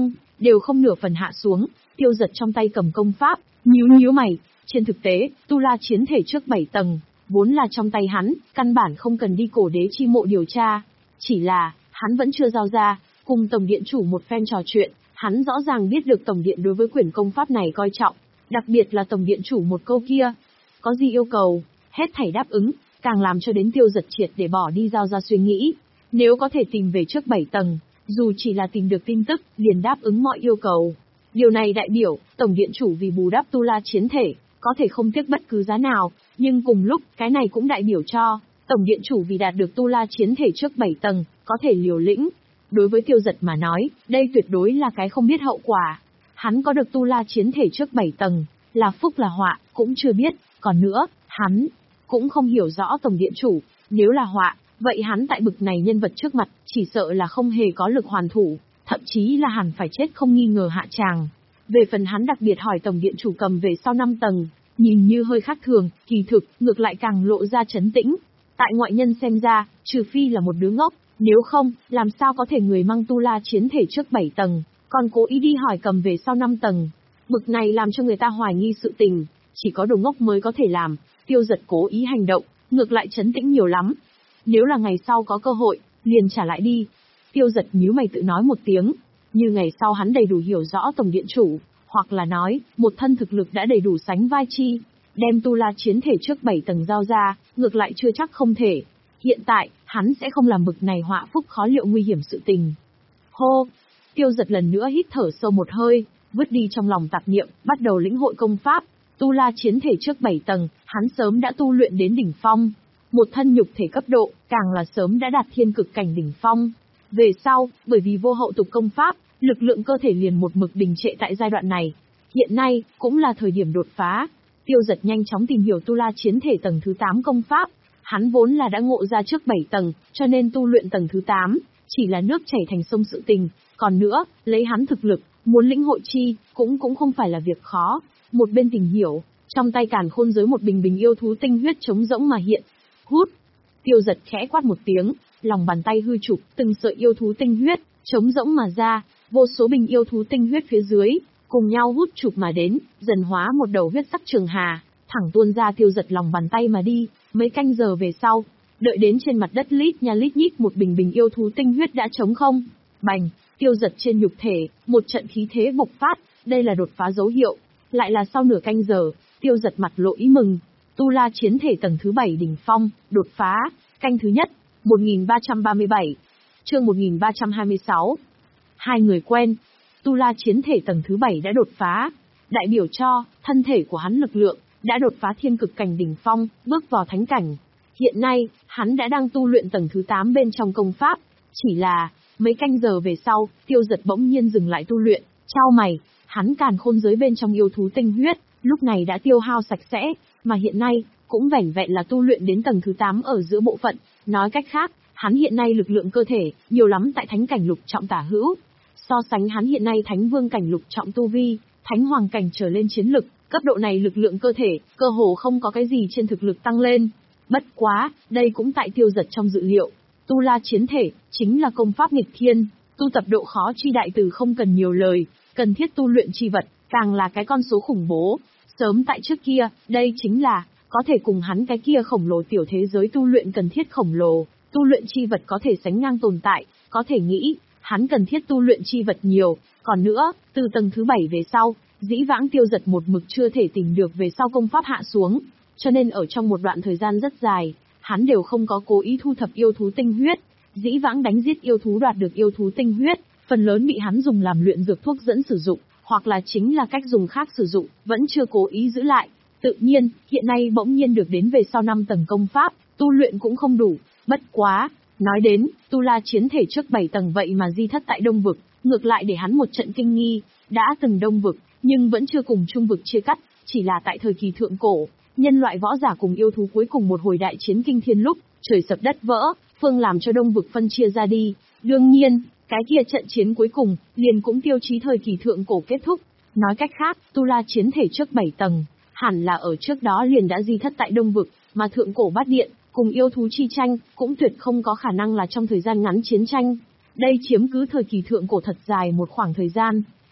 đều không nửa phần hạ xuống. Tiêu Dật trong tay cầm công pháp, nhíu nhíu mày. Trên thực tế, tu la chiến thể trước bảy tầng, vốn là trong tay hắn, căn bản không cần đi cổ đế chi mộ điều tra. Chỉ là, hắn vẫn chưa giao ra, cùng Tổng Điện Chủ một phen trò chuyện, hắn rõ ràng biết được Tổng Điện đối với quyển công pháp này coi trọng, đặc biệt là Tổng Điện Chủ một câu kia. Có gì yêu cầu, hết thảy đáp ứng, càng làm cho đến Tiêu Dật triệt để bỏ đi giao ra suy nghĩ. Nếu có thể tìm về trước bảy tầng, dù chỉ là tìm được tin tức, liền đáp ứng mọi yêu cầu. Điều này đại biểu, Tổng Điện Chủ vì bù đắp tu la chiến thể, có thể không tiếc bất cứ giá nào, nhưng cùng lúc, cái này cũng đại biểu cho, Tổng Điện Chủ vì đạt được tu la chiến thể trước bảy tầng, có thể liều lĩnh. Đối với Tiêu Dật mà nói, đây tuyệt đối là cái không biết hậu quả. Hắn có được tu la chiến thể trước bảy tầng, là phúc là họa, cũng chưa biết, còn nữa, hắn cũng không hiểu rõ Tổng Điện Chủ, nếu là họa, vậy hắn tại bực này nhân vật trước mặt, chỉ sợ là không hề có lực hoàn thủ, thậm chí là hẳn phải chết không nghi ngờ hạ tràng. Về phần hắn đặc biệt hỏi Tổng Điện Chủ cầm về sau năm tầng, nhìn như hơi khác thường, kỳ thực, ngược lại càng lộ ra trấn tĩnh. Tại ngoại nhân xem ra, trừ phi là một đứa ngốc, nếu không, làm sao có thể người mang tu la chiến thể trước bảy tầng, còn cố ý đi hỏi cầm về sau năm tầng. Bực này làm cho người ta hoài nghi sự tình, chỉ có đồ ngốc mới có thể làm. Tiêu Dật cố ý hành động, ngược lại trấn tĩnh nhiều lắm. Nếu là ngày sau có cơ hội, liền trả lại đi. Tiêu Dật nhíu mày tự nói một tiếng, như ngày sau hắn đầy đủ hiểu rõ Tổng Điện Chủ, hoặc là nói, một thân thực lực đã đầy đủ sánh vai chi, đem tu la chiến thể trước bảy tầng giao ra, ngược lại chưa chắc không thể. Hiện tại, hắn sẽ không làm bực này họa phúc khó liệu nguy hiểm sự tình. Hô! Tiêu Dật lần nữa hít thở sâu một hơi, vứt đi trong lòng tạp niệm, bắt đầu lĩnh hội công pháp. Tu la chiến thể trước bảy tầng, hắn sớm đã tu luyện đến đỉnh phong. Một thân nhục thể cấp độ, càng là sớm đã đạt thiên cực cảnh đỉnh phong. Về sau, bởi vì vô hậu tục công pháp, lực lượng cơ thể liền một mực đình trệ tại giai đoạn này. Hiện nay, cũng là thời điểm đột phá. Tiêu Dật nhanh chóng tìm hiểu tu la chiến thể tầng thứ tám công pháp. Hắn vốn là đã ngộ ra trước bảy tầng, cho nên tu luyện tầng thứ tám, chỉ là nước chảy thành sông sự tình. Còn nữa, lấy hắn thực lực, muốn lĩnh hội chi, cũng cũng không phải là việc khó. Một bên tìm hiểu, trong tay càn khôn giới một bình bình yêu thú tinh huyết trống rỗng mà hiện. Hút! Tiêu Dật khẽ quát một tiếng, lòng bàn tay hư chụp, từng sợi yêu thú tinh huyết, trống rỗng mà ra, vô số bình yêu thú tinh huyết phía dưới, cùng nhau hút chụp mà đến, dần hóa một đầu huyết sắc trường hà, thẳng tuôn ra Tiêu Dật lòng bàn tay mà đi. Mấy canh giờ về sau, đợi đến trên mặt đất lít nha lít nhít một bình bình yêu thú tinh huyết đã trống không. Bành! Tiêu Dật trên nhục thể, một trận khí thế bộc phát, đây là đột phá dấu hiệu. Lại là sau nửa canh giờ, Tiêu Dật mặt lộ ý mừng. Tu la chiến thể tầng thứ bảy đỉnh phong, đột phá, canh thứ nhất, một nghìn ba trăm ba mươi bảy, chương một nghìn ba trăm hai mươi sáu. Hai người quen, tu la chiến thể tầng thứ bảy đã đột phá, đại biểu cho, thân thể của hắn lực lượng, đã đột phá thiên cực cảnh đỉnh phong, bước vào thánh cảnh. Hiện nay, hắn đã đang tu luyện tầng thứ tám bên trong công pháp, chỉ là, mấy canh giờ về sau, Tiêu Dật bỗng nhiên dừng lại tu luyện, chau mày, hắn càn khôn giới bên trong yêu thú tinh huyết, lúc này đã tiêu hao sạch sẽ, mà hiện nay, cũng vẻn vẹn là tu luyện đến tầng thứ tám ở giữa bộ phận, nói cách khác, hắn hiện nay lực lượng cơ thể, nhiều lắm tại thánh cảnh lục trọng tả hữu. So sánh hắn hiện nay thánh vương cảnh lục trọng tu vi, thánh hoàng cảnh trở lên chiến lực, cấp độ này lực lượng cơ thể, cơ hồ không có cái gì trên thực lực tăng lên. Bất quá, đây cũng tại Tiêu Dật trong dự liệu. Tu la chiến thể, chính là công pháp nghịch thiên, tu tập độ khó chi đại từ không cần nhiều lời, cần thiết tu luyện chi vật, càng là cái con số khủng bố. Sớm tại trước kia, đây chính là, có thể cùng hắn cái kia khổng lồ tiểu thế giới tu luyện cần thiết khổng lồ, tu luyện chi vật có thể sánh ngang tồn tại, có thể nghĩ, hắn cần thiết tu luyện chi vật nhiều. Còn nữa, từ tầng thứ bảy về sau, dĩ vãng Tiêu Dật một mực chưa thể tìm được về sau công pháp hạ xuống, cho nên ở trong một đoạn thời gian rất dài, hắn đều không có cố ý thu thập yêu thú tinh huyết. Dĩ vãng đánh giết yêu thú đoạt được yêu thú tinh huyết, phần lớn bị hắn dùng làm luyện dược thuốc dẫn sử dụng, hoặc là chính là cách dùng khác sử dụng, vẫn chưa cố ý giữ lại. Tự nhiên, hiện nay bỗng nhiên được đến về sau năm tầng công pháp, tu luyện cũng không đủ. Bất quá, nói đến, tu la chiến thể trước bảy tầng vậy mà di thất tại Đông Vực, ngược lại để hắn một trận kinh nghi, đã từng Đông Vực, nhưng vẫn chưa cùng Trung Vực chia cắt, chỉ là tại thời kỳ thượng cổ, nhân loại võ giả cùng yêu thú cuối cùng một hồi đại chiến kinh thiên lúc, trời sập đất vỡ, phương làm cho Đông Vực phân chia ra đi. Đương nhiên, cái kia trận chiến cuối cùng, liền cũng tiêu chí thời kỳ thượng cổ kết thúc. Nói cách khác, tu la chiến thể trước bảy tầng, hẳn là ở trước đó liền đã di thất tại Đông Vực, mà thượng cổ bát điện, cùng yêu thú chi tranh, cũng tuyệt không có khả năng là trong thời gian ngắn chiến tranh. Đây chiếm cứ thời kỳ thượng cổ thật dài một khoảng thời gian.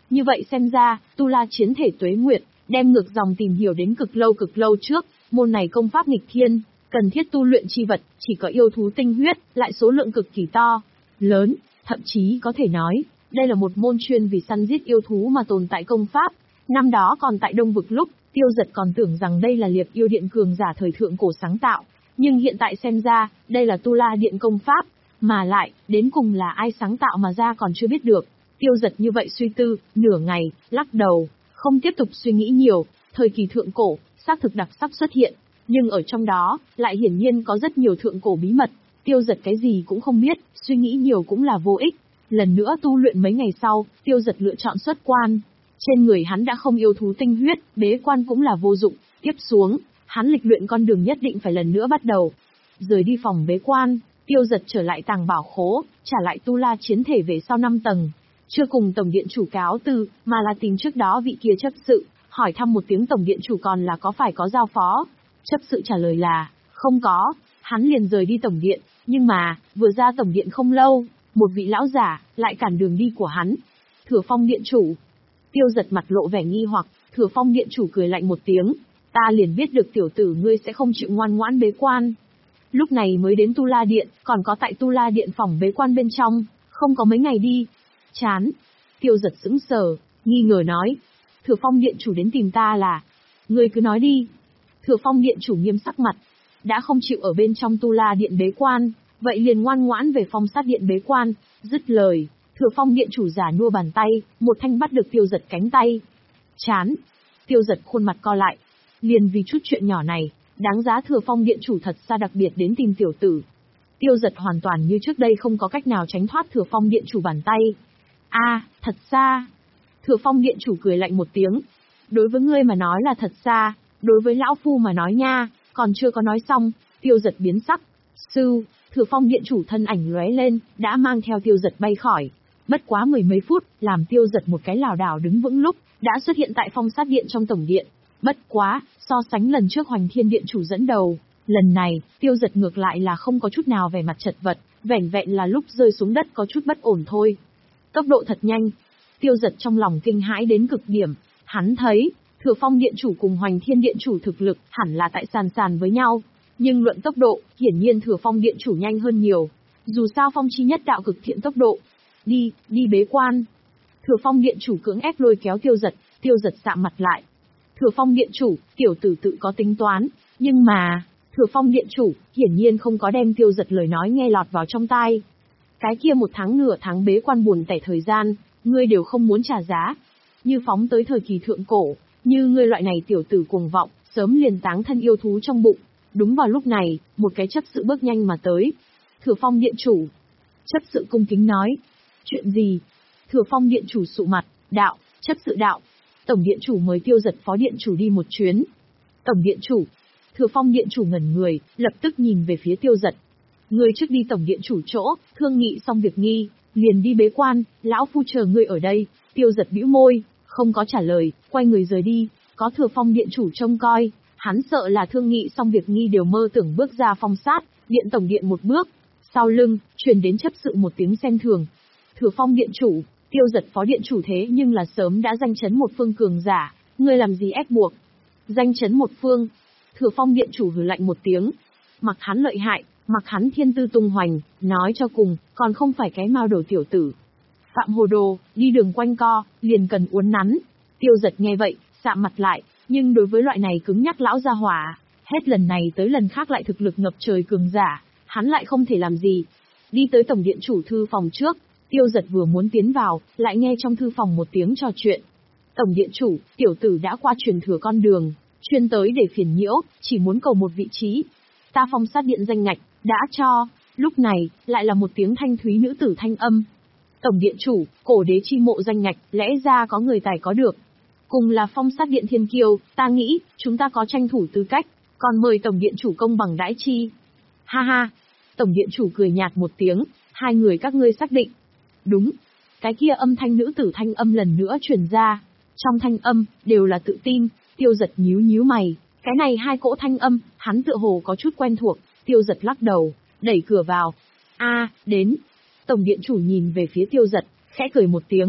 Như vậy xem ra, Tu La chiến thể tuế nguyệt, đem ngược dòng tìm hiểu đến cực lâu cực lâu trước, môn này công pháp nghịch thiên, cần thiết tu luyện chi vật, chỉ có yêu thú tinh huyết, lại số lượng cực kỳ to, lớn, thậm chí có thể nói, đây là một môn chuyên vì săn giết yêu thú mà tồn tại công pháp. Năm đó còn tại Đông Vực lúc, Tiêu Dật còn tưởng rằng đây là Liệp Yêu Điện cường giả thời thượng cổ sáng tạo, nhưng hiện tại xem ra, đây là Tu La Điện công pháp, mà lại, đến cùng là ai sáng tạo mà ra còn chưa biết được. Tiêu Dật như vậy suy tư, nửa ngày, lắc đầu, không tiếp tục suy nghĩ nhiều, thời kỳ thượng cổ, xác thực đặc sắc xuất hiện, nhưng ở trong đó, lại hiển nhiên có rất nhiều thượng cổ bí mật, Tiêu Dật cái gì cũng không biết, suy nghĩ nhiều cũng là vô ích. Lần nữa tu luyện mấy ngày sau, Tiêu Dật lựa chọn xuất quan. Trên người hắn đã không yêu thú tinh huyết, bế quan cũng là vô dụng, tiếp xuống, hắn lịch luyện con đường nhất định phải lần nữa bắt đầu. Rời đi phòng bế quan, Tiêu Dật trở lại tàng bảo khố, trả lại Tu La chiến thể về sau năm tầng. Chưa cùng tổng điện chủ cáo từ, mà là tìm trước đó vị kia chấp sự, hỏi thăm một tiếng tổng điện chủ còn là có phải có giao phó. Chấp sự trả lời là, không có, hắn liền rời đi tổng điện, nhưng mà, vừa ra tổng điện không lâu, một vị lão giả, lại cản đường đi của hắn. Thừa Phong điện chủ. Tiêu Dật mặt lộ vẻ nghi hoặc, Thừa Phong điện chủ cười lạnh một tiếng, ta liền biết được tiểu tử ngươi sẽ không chịu ngoan ngoãn bế quan. Lúc này mới đến Tu La Điện, còn có tại Tu La Điện phòng bế quan bên trong, không có mấy ngày đi. Chán. Tiêu Dật sững sờ, nghi ngờ nói, Thừa Phong điện chủ đến tìm ta là, ngươi cứ nói đi. Thừa Phong điện chủ nghiêm sắc mặt, đã không chịu ở bên trong Tu La Điện bế quan, vậy liền ngoan ngoãn về Phong Sát Điện bế quan. Dứt lời, Thừa Phong điện chủ giả nua bàn tay, một thanh bắt được Tiêu Dật cánh tay. Chán. Tiêu Dật khuôn mặt co lại, liền vì chút chuyện nhỏ này, đáng giá Thừa Phong điện chủ thật xa đặc biệt đến tìm tiểu tử. Tiêu Dật hoàn toàn như trước đây không có cách nào tránh thoát Thừa Phong điện chủ bàn tay. A, à, thật xa. Thừa Phong điện chủ cười lạnh một tiếng. Đối với ngươi mà nói là thật xa, đối với lão phu mà nói nha, còn chưa có nói xong, Tiêu Dật biến sắc. Sư, Thừa Phong điện chủ thân ảnh lóe lên, đã mang theo Tiêu Dật bay khỏi. Bất quá mười mấy phút, làm Tiêu Dật một cái lảo đảo đứng vững lúc, đã xuất hiện tại Phong Sát Điện trong tổng điện. Bất quá, so sánh lần trước Hoành Thiên điện chủ dẫn đầu, lần này, Tiêu Dật ngược lại là không có chút nào vẻ mặt chật vật, vẻn vẹn là lúc rơi xuống đất có chút bất ổn thôi. Tốc độ thật nhanh. Tiêu Dật trong lòng kinh hãi đến cực điểm, hắn thấy, Thừa Phong điện chủ cùng Hoành Thiên điện chủ thực lực hẳn là tại sàn sàn với nhau, nhưng luận tốc độ, hiển nhiên Thừa Phong điện chủ nhanh hơn nhiều. Dù sao Phong chi nhất đạo cực thiện tốc độ. Đi, đi bế quan. Thừa Phong điện chủ cưỡng ép lôi kéo Tiêu Dật, Tiêu Dật sạm mặt lại. Thừa Phong điện chủ, tiểu tử tự có tính toán, nhưng mà, Thừa Phong điện chủ, hiển nhiên không có đem Tiêu Dật lời nói nghe lọt vào trong tai. Cái kia một tháng nửa tháng bế quan buồn tẻ thời gian, ngươi đều không muốn trả giá. Như phóng tới thời kỳ thượng cổ, như ngươi loại này tiểu tử cuồng vọng, sớm liền táng thân yêu thú trong bụng. Đúng vào lúc này, một cái chấp sự bước nhanh mà tới. Thừa Phong điện chủ. Chấp sự cung kính nói. Chuyện gì? Thừa Phong điện chủ sụ mặt, đạo, chấp sự đạo. Tổng điện chủ mời Tiêu Dật phó điện chủ đi một chuyến. Tổng điện chủ. Thừa Phong điện chủ ngẩn người, lập tức nhìn về phía Tiêu Dật. Ngươi trước đi tổng điện chủ chỗ, thương nghị xong việc nghi, liền đi bế quan, lão phu chờ ngươi ở đây. Tiêu Dật bĩu môi, không có trả lời, quay người rời đi, có Thừa Phong điện chủ trông coi, hắn sợ là thương nghị xong việc nghi đều mơ tưởng bước ra Phong Sát Điện tổng điện một bước. Sau lưng, truyền đến chấp sự một tiếng xem thường. Thừa Phong điện chủ, Tiêu Dật phó điện chủ thế nhưng là sớm đã danh chấn một phương cường giả, ngươi làm gì ép buộc? Danh chấn một phương. Thừa Phong điện chủ hừ lạnh một tiếng. Mặc hắn lợi hại, mặc hắn thiên tư tung hoành, nói cho cùng, còn không phải cái mao đầu tiểu tử. Phạm hồ đồ, đi đường quanh co, liền cần uốn nắn. Tiêu Dật nghe vậy, sạm mặt lại, nhưng đối với loại này cứng nhắc lão gia hỏa, hết lần này tới lần khác lại thực lực ngập trời cường giả, hắn lại không thể làm gì. Đi tới tổng điện chủ thư phòng trước, Tiêu Dật vừa muốn tiến vào, lại nghe trong thư phòng một tiếng trò chuyện. Tổng điện chủ, tiểu tử đã qua truyền thừa con đường, chuyên tới để phiền nhiễu, chỉ muốn cầu một vị trí. Ta Phong Sát Điện danh ngạch, đã cho. Lúc này, lại là một tiếng thanh thúy nữ tử thanh âm. Tổng điện chủ, cổ đế chi mộ danh ngạch, lẽ ra có người tài có được. Cùng là Phong Sát Điện thiên kiêu, ta nghĩ, chúng ta có tranh thủ tư cách, còn mời tổng điện chủ công bằng đãi chi. Ha ha. Tổng điện chủ cười nhạt một tiếng, hai người các ngươi xác định. Đúng. Cái kia âm thanh nữ tử thanh âm lần nữa truyền ra. Trong thanh âm, đều là tự tin. Tiêu Dật nhíu nhíu mày. Cái này hai cỗ thanh âm, hắn tựa hồ có chút quen thuộc. Tiêu Dật lắc đầu, đẩy cửa vào. A, đến. Tổng điện chủ nhìn về phía Tiêu Dật, khẽ cười một tiếng.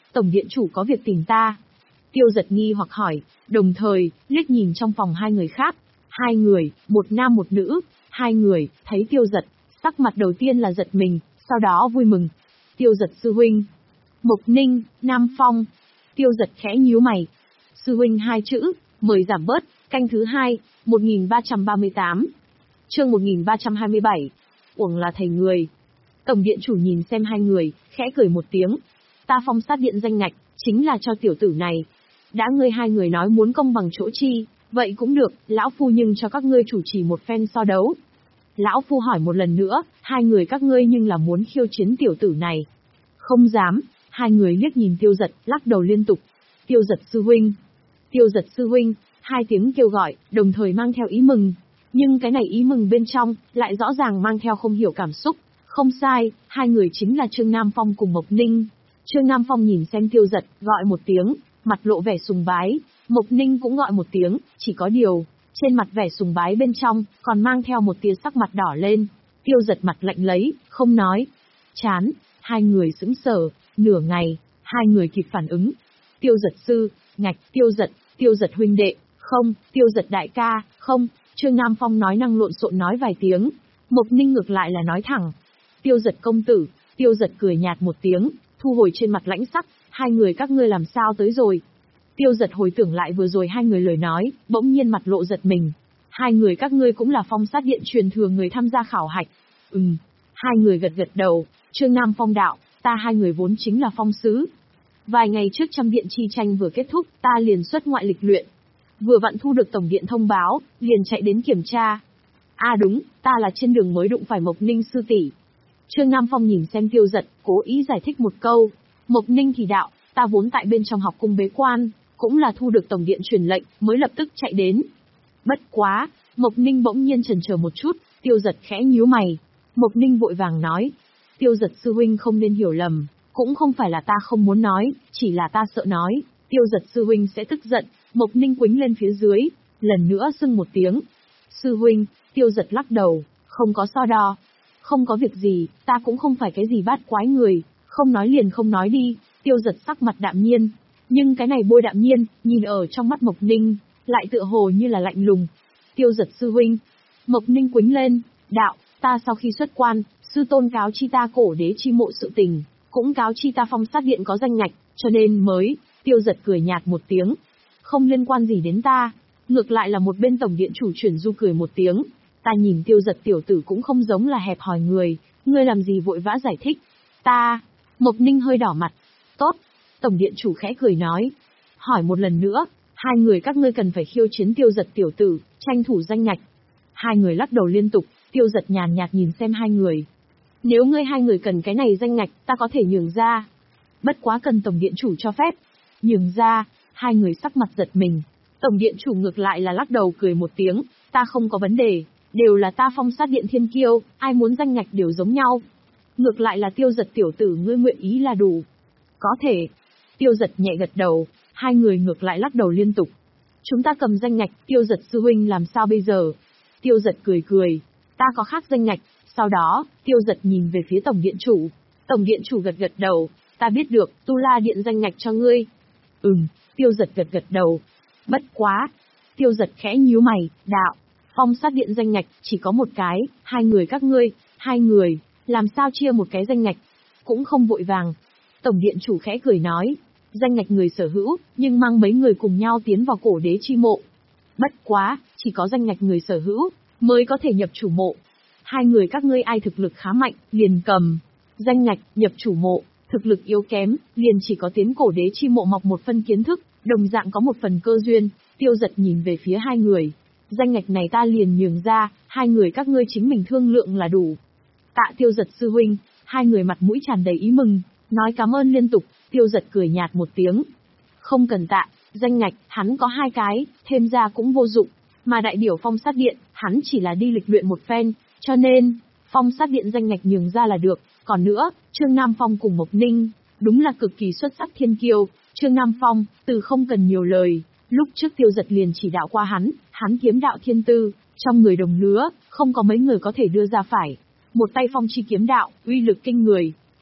Tổng điện chủ có việc tìm ta. Tiêu Giật nghi hoặc hỏi, đồng thời, liếc nhìn trong phòng hai người khác. Hai người, một nam một nữ, hai người, thấy Tiêu Giật, sắc mặt đầu tiên là giật mình, sau đó vui mừng. Tiêu Giật sư huynh. Mộc Ninh, Nam Phong. Tiêu Giật khẽ nhíu mày. Sư huynh hai chữ, mời giảm bớt, canh thứ hai, một nghìn ba trăm ba mươi tám. Chương một nghìn ba trăm hai mươi bảy. Uổng là thầy người. Tổng điện chủ nhìn xem hai người, khẽ cười một tiếng. Ta Phong Sát Điện danh ngạch, chính là cho tiểu tử này. Đã ngươi hai người nói muốn công bằng chỗ chi, vậy cũng được, lão phu nhưng cho các ngươi chủ trì một phen so đấu. Lão phu hỏi một lần nữa, hai người các ngươi nhưng là muốn khiêu chiến tiểu tử này. Không dám, hai người liếc nhìn Tiêu Giật, lắc đầu liên tục. Tiêu Giật sư huynh. Tiêu Giật sư huynh, hai tiếng kêu gọi, đồng thời mang theo ý mừng. Nhưng cái này ý mừng bên trong, lại rõ ràng mang theo không hiểu cảm xúc. Không sai, hai người chính là Trương Nam Phong cùng Mộc Ninh. Trương Nam Phong nhìn xem Tiêu Giật, gọi một tiếng, mặt lộ vẻ sùng bái. Mộc Ninh cũng gọi một tiếng, chỉ có điều, trên mặt vẻ sùng bái bên trong, còn mang theo một tia sắc mặt đỏ lên. Tiêu Giật mặt lạnh lấy, không nói. Chán, hai người sững sờ, nửa ngày, hai người kịp phản ứng. Tiêu Giật sư, ngạch, Tiêu Giật, Tiêu Giật huynh đệ, không, Tiêu Giật đại ca, không. Trương Nam Phong nói năng lộn xộn nói vài tiếng. Mộc Ninh ngược lại là nói thẳng. Tiêu Giật công tử. Tiêu Giật cười nhạt một tiếng, thu hồi trên mặt lãnh sắc, hai người các ngươi làm sao tới rồi. Tiêu Giật hồi tưởng lại vừa rồi hai người lời nói, bỗng nhiên mặt lộ giật mình. Hai người các ngươi cũng là Phong Sát Điện truyền thừa người tham gia khảo hạch. Ừm, hai người gật gật đầu. Trương Nam Phong đạo, ta hai người vốn chính là phong sứ. Vài ngày trước trăm điện chi tranh vừa kết thúc, ta liền xuất ngoại lịch luyện. Vừa vặn thu được tổng điện thông báo, liền chạy đến kiểm tra. À đúng, ta là trên đường mới đụng phải Mộc Ninh sư tỷ. Trương Nam Phong nhìn xem Tiêu Giật, cố ý giải thích một câu. Mộc Ninh thì đạo, ta vốn tại bên trong học cung bế quan, cũng là thu được tổng điện truyền lệnh, mới lập tức chạy đến. Bất quá, Mộc Ninh bỗng nhiên chần chờ một chút, Tiêu Giật khẽ nhíu mày. Mộc Ninh vội vàng nói, Tiêu Giật sư huynh không nên hiểu lầm, cũng không phải là ta không muốn nói, chỉ là ta sợ nói, Tiêu Giật sư huynh sẽ tức giận. Mộc Ninh quĩnh lên phía dưới, lần nữa xưng một tiếng. Sư huynh, Tiêu Giật lắc đầu, không có so đo. Không có việc gì, ta cũng không phải cái gì bát quái người, không nói liền không nói đi. Tiêu Giật sắc mặt đạm nhiên, nhưng cái này bôi đạm nhiên, nhìn ở trong mắt Mộc Ninh, lại tựa hồ như là lạnh lùng. Tiêu Giật sư huynh. Mộc Ninh quĩnh lên, đạo, ta sau khi xuất quan, sư tôn cáo chi ta cổ đế chi mộ sự tình, cũng cáo chi ta Phong Sát Điện có danh ngạch, cho nên mới. Tiêu Giật cười nhạt một tiếng. Không liên quan gì đến ta. Ngược lại là một bên tổng điện chủ chuyển du cười một tiếng. Ta nhìn Tiêu Giật tiểu tử cũng không giống là hẹp hòi người, ngươi làm gì vội vã giải thích. Ta. Mộc Ninh hơi đỏ mặt. Tốt. Tổng điện chủ khẽ cười nói. Hỏi một lần nữa, hai người các ngươi cần phải khiêu chiến Tiêu Giật tiểu tử, tranh thủ danh ngạch. Hai người lắc đầu liên tục, Tiêu Giật nhàn nhạt nhìn xem hai người. Nếu ngươi hai người cần cái này danh ngạch, ta có thể nhường ra. Bất quá cần tổng điện chủ cho phép. Nhường ra. Hai người sắc mặt giật mình. Tổng điện chủ ngược lại là lắc đầu cười một tiếng, ta không có vấn đề, đều là ta Phong Sát Điện thiên kiêu, ai muốn danh ngạch đều giống nhau. Ngược lại là Tiêu Giật tiểu tử ngươi nguyện ý là đủ. Có thể. Tiêu Giật nhẹ gật đầu, hai người ngược lại lắc đầu liên tục. Chúng ta cầm danh ngạch, Tiêu Giật sư huynh làm sao bây giờ? Tiêu Giật cười cười, ta có khác danh ngạch. Sau đó, Tiêu Giật nhìn về phía tổng điện chủ. Tổng điện chủ gật gật đầu, ta biết được, Tu La Điện danh ngạch cho ngươi. Ừm. Tiêu Giật gật gật đầu. Bất quá. Tiêu Giật khẽ nhíu mày, đạo, Phong Sát Điện danh ngạch chỉ có một cái, hai người các ngươi, hai người, làm sao chia một cái danh ngạch? Cũng không vội vàng. Tổng điện chủ khẽ cười nói, danh ngạch người sở hữu, nhưng mang mấy người cùng nhau tiến vào cổ đế chi mộ. Bất quá, chỉ có danh ngạch người sở hữu, mới có thể nhập chủ mộ. Hai người các ngươi ai thực lực khá mạnh, liền cầm. Danh ngạch, nhập chủ mộ. Thực lực yếu kém, liền chỉ có tiến cổ đế chi mộ mọc một phân kiến thức, đồng dạng có một phần cơ duyên. Tiêu Giật nhìn về phía hai người. Danh ngạch này ta liền nhường ra, hai người các ngươi chính mình thương lượng là đủ. Tạ Tiêu Giật sư huynh, hai người mặt mũi tràn đầy ý mừng, nói cảm ơn liên tục. Tiêu Giật cười nhạt một tiếng. Không cần tạ, danh ngạch, hắn có hai cái, thêm ra cũng vô dụng. Mà đại biểu Phong Sát Điện, hắn chỉ là đi lịch luyện một phen, cho nên, Phong Sát Điện danh ngạch nhường ra là được. Còn nữa, Trương Nam Phong cùng Mộc Ninh, đúng là cực kỳ xuất sắc thiên kiêu. Trương Nam Phong, từ không cần nhiều lời, lúc trước Tiêu Giật liền chỉ đạo qua hắn, hắn kiếm đạo thiên tư, trong người đồng lứa, không có mấy người có thể đưa ra phải. Một tay phong chi kiếm đạo, uy lực kinh người.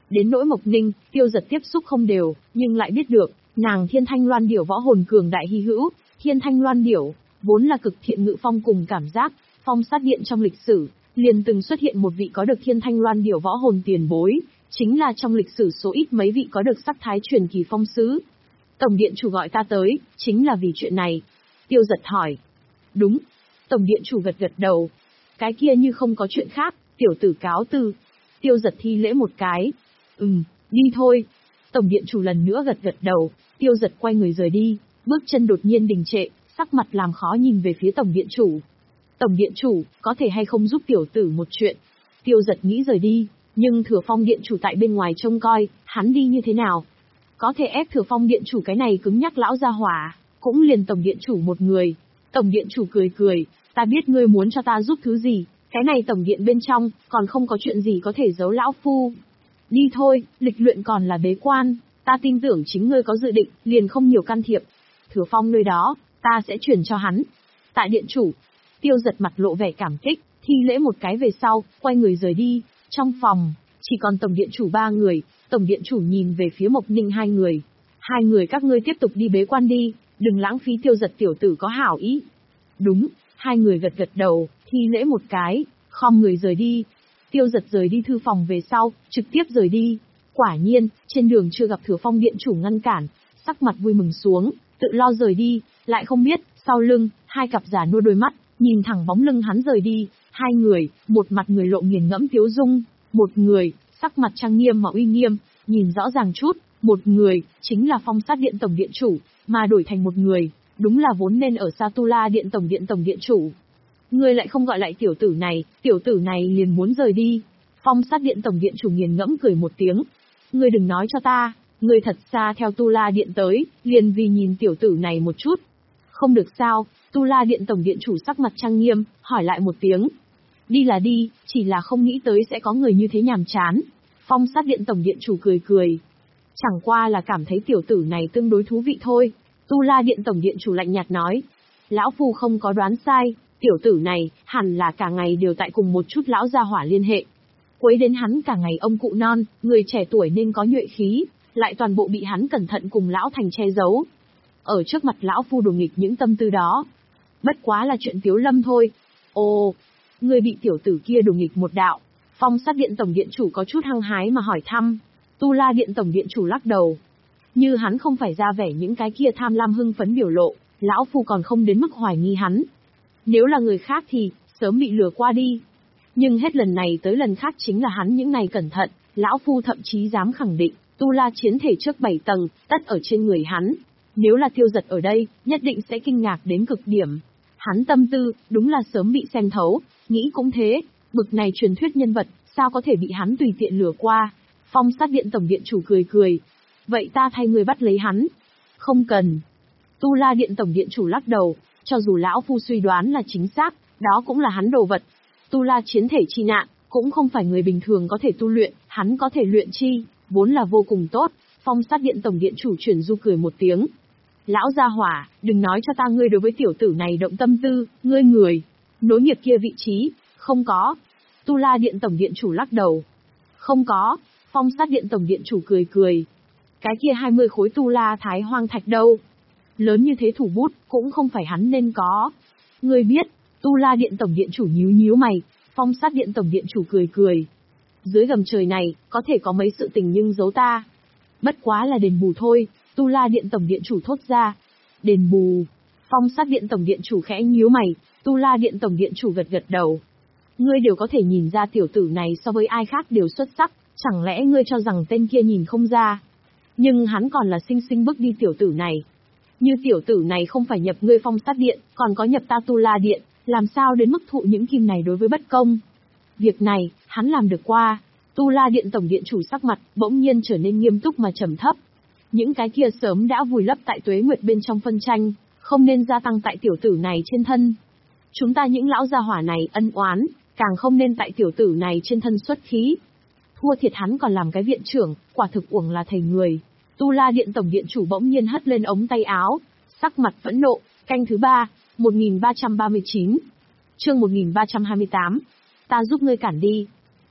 Đến nỗi Mộc Ninh, Tiêu Giật tiếp xúc không đều, nhưng lại biết được, nàng Thiên Thanh Loan Điểu võ hồn cường đại hy hữu. Thiên Thanh Loan Điểu vốn là cực thiện ngự phong cùng cảm giác, Phong Sát Điện trong lịch sử liền từng xuất hiện một vị có được Thiên Thanh Loan Điểu võ hồn tiền bối, chính là trong lịch sử số ít mấy vị có được sắc thái truyền kỳ phong sứ. Tổng điện chủ gọi ta tới, chính là vì chuyện này. Tiêu Giật hỏi. Đúng. Tổng điện chủ gật gật đầu. Cái kia như không có chuyện khác, tiểu tử cáo từ. Tiêu Giật thi lễ một cái. Ừm, đi thôi. Tổng điện chủ lần nữa gật gật đầu, Tiêu Giật quay người rời đi, bước chân đột nhiên đình trệ, sắc mặt làm khó nhìn về phía tổng điện chủ. Tổng điện chủ, có thể hay không giúp tiểu tử một chuyện? Tiêu Giật nghĩ rời đi, nhưng Thừa Phong điện chủ tại bên ngoài trông coi, hắn đi như thế nào? Có thể ép Thừa Phong điện chủ cái này cứng nhắc lão gia hỏa, cũng liền tổng điện chủ một người. Tổng điện chủ cười cười, ta biết ngươi muốn cho ta giúp thứ gì, cái này tổng điện bên trong, còn không có chuyện gì có thể giấu lão phu. Đi thôi, lịch luyện còn là bế quan, ta tin tưởng chính ngươi có dự định, liền không nhiều can thiệp. Thừa Phong nơi đó, ta sẽ chuyển cho hắn. Tại điện chủ, Tiêu Giật mặt lộ vẻ cảm kích, thi lễ một cái về sau, quay người rời đi. Trong phòng, chỉ còn tổng điện chủ ba người, tổng điện chủ nhìn về phía Mộc Ninh hai người. Hai người các ngươi tiếp tục đi bế quan đi, đừng lãng phí Tiêu Giật tiểu tử có hảo ý. Đúng, hai người gật gật đầu, thi lễ một cái, khom người rời đi. Tiêu Giật rời đi thư phòng về sau, trực tiếp rời đi. Quả nhiên, trên đường chưa gặp Thừa Phong điện chủ ngăn cản, sắc mặt vui mừng xuống, tự lo rời đi, lại không biết, sau lưng, hai cặp giả nua đôi mắt, nhìn thẳng bóng lưng hắn rời đi. Hai người, một mặt người lộ nghiền ngẫm tiếu dung, một người, sắc mặt trang nghiêm mà uy nghiêm, nhìn rõ ràng chút, một người, chính là Phong Sát Điện tổng điện chủ, mà đổi thành một người, đúng là vốn nên ở Sa Tu La Điện tổng điện tổng điện chủ. Ngươi lại không gọi lại tiểu tử này, tiểu tử này liền muốn rời đi. Phong Sát Điện tổng điện chủ nghiền ngẫm cười một tiếng. Ngươi đừng nói cho ta, ngươi thật xa theo Tu La Điện tới, liền vì nhìn tiểu tử này một chút. Không được sao, Tu La Điện tổng điện chủ sắc mặt trang nghiêm, hỏi lại một tiếng. Đi là đi, chỉ là không nghĩ tới sẽ có người như thế nhàm chán. Phong Sát Điện tổng điện chủ cười cười. Chẳng qua là cảm thấy tiểu tử này tương đối thú vị thôi. Tu La Điện tổng điện chủ lạnh nhạt nói. Lão phu không có đoán sai, tiểu tử này, hẳn là cả ngày đều tại cùng một chút lão gia hỏa liên hệ. Quấy đến hắn cả ngày ông cụ non, người trẻ tuổi nên có nhuệ khí, lại toàn bộ bị hắn cẩn thận cùng lão thành che giấu. Ở trước mặt lão phu đùa nghịch những tâm tư đó. Bất quá là chuyện Tiếu Lâm thôi. Ồ, người bị tiểu tử kia đùa nghịch một đạo. Phong Sát Điện tổng điện chủ có chút hăng hái mà hỏi thăm. Tu La Điện tổng điện chủ lắc đầu. Như hắn không phải ra vẻ những cái kia tham lam hưng phấn biểu lộ, lão phu còn không đến mức hoài nghi hắn. Nếu là người khác thì, sớm bị lừa qua đi. Nhưng hết lần này tới lần khác chính là hắn những này cẩn thận, lão phu thậm chí dám khẳng định, Tu La chiến thể trước bảy tầng, tất ở trên người hắn. Nếu là Tiêu Giật ở đây, nhất định sẽ kinh ngạc đến cực điểm. Hắn tâm tư, đúng là sớm bị xem thấu, nghĩ cũng thế, bực này truyền thuyết nhân vật, sao có thể bị hắn tùy tiện lừa qua. Phong Sát Điện tổng điện chủ cười cười. Vậy ta thay người bắt lấy hắn. Không cần. Tu La Điện tổng điện chủ lắc đầu, cho dù lão phu suy đoán là chính xác, đó cũng là hắn đồ vật. Tu La chiến thể chi nạn, cũng không phải người bình thường có thể tu luyện, hắn có thể luyện chi, vốn là vô cùng tốt. Phong Sát Điện tổng điện chủ chuyển du cười một tiếng. Lão gia hỏa, đừng nói cho ta ngươi đối với tiểu tử này động tâm tư, ngươi người, nối nghiệp kia vị trí, không có. Tu La Điện tổng điện chủ lắc đầu. Không có. Phong Sát Điện tổng điện chủ cười cười. Cái kia hai mươi khối Tu La Thái Hoang Thạch đâu? Lớn như thế thủ bút, cũng không phải hắn nên có. Ngươi biết, Tu La Điện tổng điện chủ nhíu nhíu mày, Phong Sát Điện tổng điện chủ cười cười. Dưới gầm trời này, có thể có mấy sự tình nhưng giấu ta. Bất quá là đền bù thôi, Tu La Điện tổng điện chủ thốt ra. Đền bù. Phong Sát Điện tổng điện chủ khẽ nhíu mày, Tu La Điện tổng điện chủ gật gật đầu. Ngươi đều có thể nhìn ra tiểu tử này so với ai khác đều xuất sắc, chẳng lẽ ngươi cho rằng tên kia nhìn không ra? Nhưng hắn còn là sinh sinh bước đi tiểu tử này. Như tiểu tử này không phải nhập ngươi Phong Sát Điện, còn có nhập ta Tu La Điện, làm sao đến mức thụ những kim này đối với bất công? Việc này, hắn làm được qua. Tu La Điện tổng điện chủ sắc mặt, bỗng nhiên trở nên nghiêm túc mà trầm thấp. Những cái kia sớm đã vùi lấp tại tuế nguyệt bên trong phân tranh, không nên gia tăng tại tiểu tử này trên thân. Chúng ta những lão gia hỏa này ân oán, càng không nên tại tiểu tử này trên thân xuất khí. Thua thiệt hắn còn làm cái viện trưởng, quả thực uổng là thầy người. Tu La Điện tổng điện chủ bỗng nhiên hất lên ống tay áo, sắc mặt phẫn nộ. Canh thứ ba, một nghìn ba trăm ba mươi chín. Chương một nghìn ba trăm hai mươi tám. Ta giúp ngươi cản đi.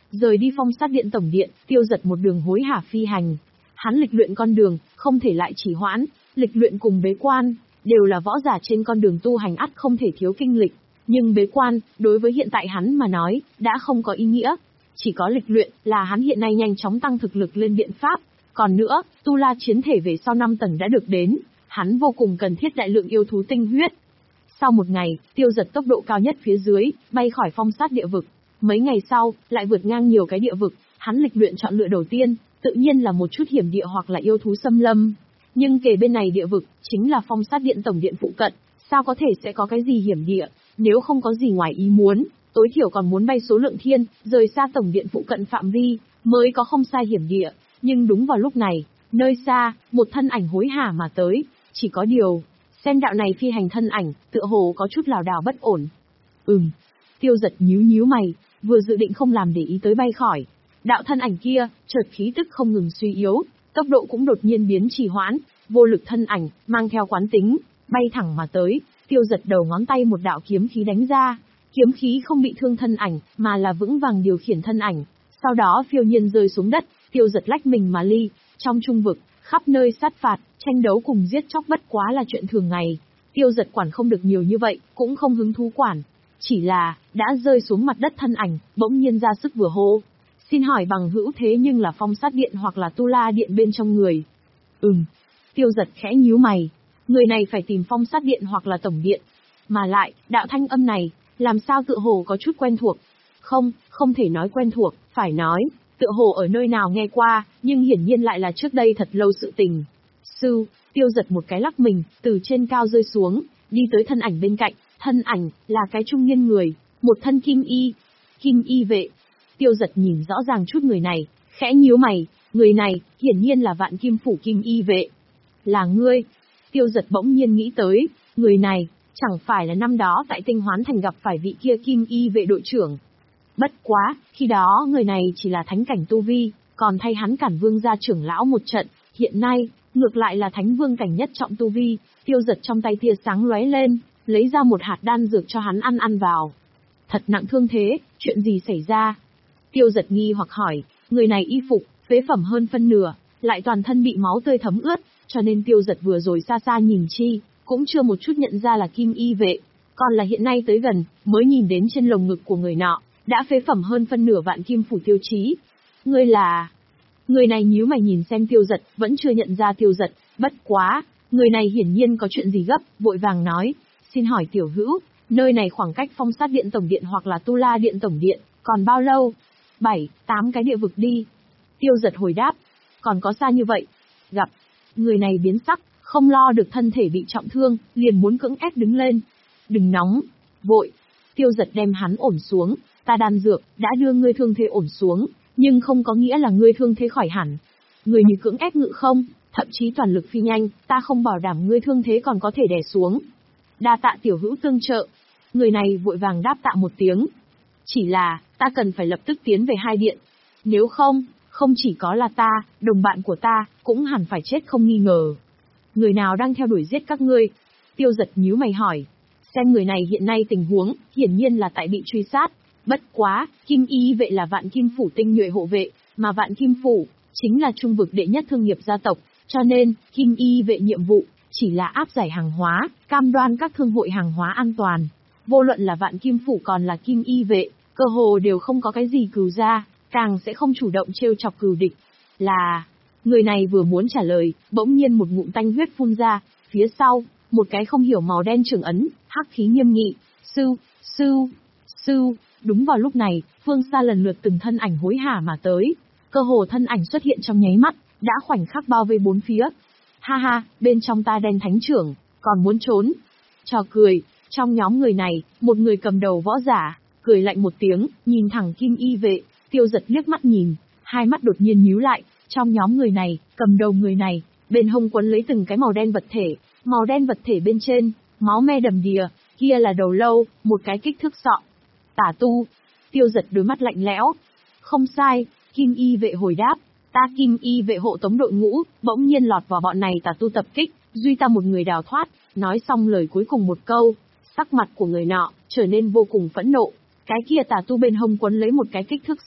Rời đi Phong Sát Điện tổng điện, Tiêu Dật một đường hối hả phi hành. Hắn lịch luyện con đường, không thể lại trì hoãn, lịch luyện cùng bế quan, đều là võ giả trên con đường tu hành ắt không thể thiếu kinh lịch. Nhưng bế quan, đối với hiện tại hắn mà nói, đã không có ý nghĩa. Chỉ có lịch luyện, là hắn hiện nay nhanh chóng tăng thực lực lên biện pháp. Còn nữa, tu la chiến thể về sau năm tầng đã được đến, hắn vô cùng cần thiết đại lượng yêu thú tinh huyết. Sau một ngày, Tiêu Dật tốc độ cao nhất phía dưới, bay khỏi Phong Sát địa vực. Mấy ngày sau, lại vượt ngang nhiều cái địa vực, hắn lịch luyện chọn lựa đầu tiên, tự nhiên là một chút hiểm địa hoặc là yêu thú xâm lâm. Nhưng kề bên này địa vực, chính là Phong Sát Điện tổng điện phụ cận, sao có thể sẽ có cái gì hiểm địa, nếu không có gì ngoài ý muốn, tối thiểu còn muốn bay số lượng thiên, rời xa tổng điện phụ cận phạm vi, mới có không sai hiểm địa. Nhưng đúng vào lúc này, nơi xa, một thân ảnh hối hả mà tới, chỉ có điều, xem đạo này phi hành thân ảnh, tựa hồ có chút lảo đảo bất ổn. Ừm, Tiêu Dật nhíu nhíu mày, vừa dự định không làm để ý tới bay khỏi. Đạo thân ảnh kia, chợt khí tức không ngừng suy yếu, tốc độ cũng đột nhiên biến trì hoãn, vô lực thân ảnh, mang theo quán tính, bay thẳng mà tới, Tiêu Dật đầu ngón tay một đạo kiếm khí đánh ra. Kiếm khí không bị thương thân ảnh, mà là vững vàng điều khiển thân ảnh, sau đó phiêu nhiên rơi xuống đất, Tiêu Dật lách mình mà ly, trong trung vực, khắp nơi sát phạt, tranh đấu cùng giết chóc bất quá là chuyện thường ngày. Tiêu Dật quản không được nhiều như vậy, cũng không hứng thú quản. Chỉ là, đã rơi xuống mặt đất thân ảnh, bỗng nhiên ra sức vừa hô. Xin hỏi bằng hữu thế nhưng là Phong Sát Điện hoặc là Tu La Điện bên trong người. Ừm. Tiêu Dật khẽ nhíu mày. Người này phải tìm Phong Sát Điện hoặc là Tổng Điện. Mà lại, đạo thanh âm này, làm sao tựa hồ có chút quen thuộc. Không, không thể nói quen thuộc, phải nói, tựa hồ ở nơi nào nghe qua, nhưng hiển nhiên lại là trước đây thật lâu sự tình. Sư, Tiêu Dật một cái lắc mình, từ trên cao rơi xuống, đi tới thân ảnh bên cạnh, thân ảnh, là cái trung niên người, một thân kim y, kim y vệ. Tiêu Dật nhìn rõ ràng chút người này, khẽ nhíu mày, người này, hiển nhiên là Vạn Kim Phủ kim y vệ. Là ngươi? Tiêu Dật bỗng nhiên nghĩ tới, người này, chẳng phải là năm đó tại Tinh Hoán Thành gặp phải vị kia kim y vệ đội trưởng. Bất quá, khi đó người này chỉ là thánh cảnh tu vi, còn thay hắn cản vương gia trưởng lão một trận, hiện nay, ngược lại là thánh vương cảnh nhất trọng tu vi. Tiêu Dật trong tay tia sáng lóe lên, lấy ra một hạt đan dược cho hắn ăn ăn vào. Thật nặng thương thế, chuyện gì xảy ra? Tiêu Dật nghi hoặc hỏi, người này y phục, phế phẩm hơn phân nửa, lại toàn thân bị máu tươi thấm ướt, cho nên Tiêu Dật vừa rồi xa xa nhìn chi, cũng chưa một chút nhận ra là kim y vệ, còn là hiện nay tới gần, mới nhìn đến trên lồng ngực của người nọ, đã phế phẩm hơn phân nửa Vạn Kim Phủ tiêu chí. Ngươi là... Người này nhíu mày nhìn xem Tiêu Dật, vẫn chưa nhận ra Tiêu Dật, bất quá, người này hiển nhiên có chuyện gì gấp, vội vàng nói, xin hỏi tiểu hữu, nơi này khoảng cách Phong Sát Điện tổng điện hoặc là Tu La Điện tổng điện, còn bao lâu? Bảy, tám cái địa vực đi. Tiêu Dật hồi đáp, còn có xa như vậy? Gặp, người này biến sắc, không lo được thân thể bị trọng thương, liền muốn cưỡng ép đứng lên. Đừng nóng, vội. Tiêu Dật đem hắn ổn xuống, ta đan dược, đã đưa ngươi thương thế ổn xuống, nhưng không có nghĩa là ngươi thương thế khỏi hẳn. Ngươi như cưỡng ép ngự không, thậm chí toàn lực phi nhanh, ta không bảo đảm ngươi thương thế còn có thể đè xuống. Đa tạ tiểu hữu tương trợ. Người này vội vàng đáp tạ một tiếng. Chỉ là, ta cần phải lập tức tiến về hai điện. Nếu không, không chỉ có là ta, đồng bạn của ta, cũng hẳn phải chết không nghi ngờ. Người nào đang theo đuổi giết các ngươi? Tiêu Dật nhíu mày hỏi. Xem người này hiện nay tình huống, hiển nhiên là tại bị truy sát. Bất quá, Kim Y vệ là Vạn Kim Phủ tinh nhuệ hộ vệ, mà Vạn Kim Phủ, chính là trung vực đệ nhất thương nghiệp gia tộc, cho nên, Kim Y vệ nhiệm vụ, chỉ là áp giải hàng hóa, cam đoan các thương hội hàng hóa an toàn. Vô luận là Vạn Kim Phủ còn là Kim Y vệ, cơ hồ đều không có cái gì cừu ra, càng sẽ không chủ động trêu chọc cừu địch. Là... Người này vừa muốn trả lời, bỗng nhiên một ngụm tanh huyết phun ra, phía sau, một cái không hiểu màu đen trường ấn, hắc khí nghiêm nghị, sư, sư, sư. Đúng vào lúc này, phương xa lần lượt từng thân ảnh hối hả mà tới, cơ hồ thân ảnh xuất hiện trong nháy mắt, đã khoảnh khắc bao vây bốn phía. Ha ha, bên trong ta đen thánh trưởng, còn muốn trốn. Trò cười, trong nhóm người này, một người cầm đầu võ giả, cười lạnh một tiếng, nhìn thẳng Kim Y vệ, Tiêu Dật liếc mắt nhìn, hai mắt đột nhiên nhíu lại, trong nhóm người này, cầm đầu người này, bên hông quấn lấy từng cái màu đen vật thể, màu đen vật thể bên trên, máu me đầm đìa, kia là đầu lâu, một cái kích thước sọ. Tả tu. Tiêu Dật đôi mắt lạnh lẽo. Không sai, Kim Y vệ hồi đáp, ta Kim Y vệ hộ tống đội ngũ, bỗng nhiên lọt vào bọn này tả tu tập kích, duy ta một người đào thoát. Nói xong lời cuối cùng một câu, sắc mặt của người nọ trở nên vô cùng phẫn nộ. Cái kia tả tu bên hông quấn lấy một cái kích thước sọ,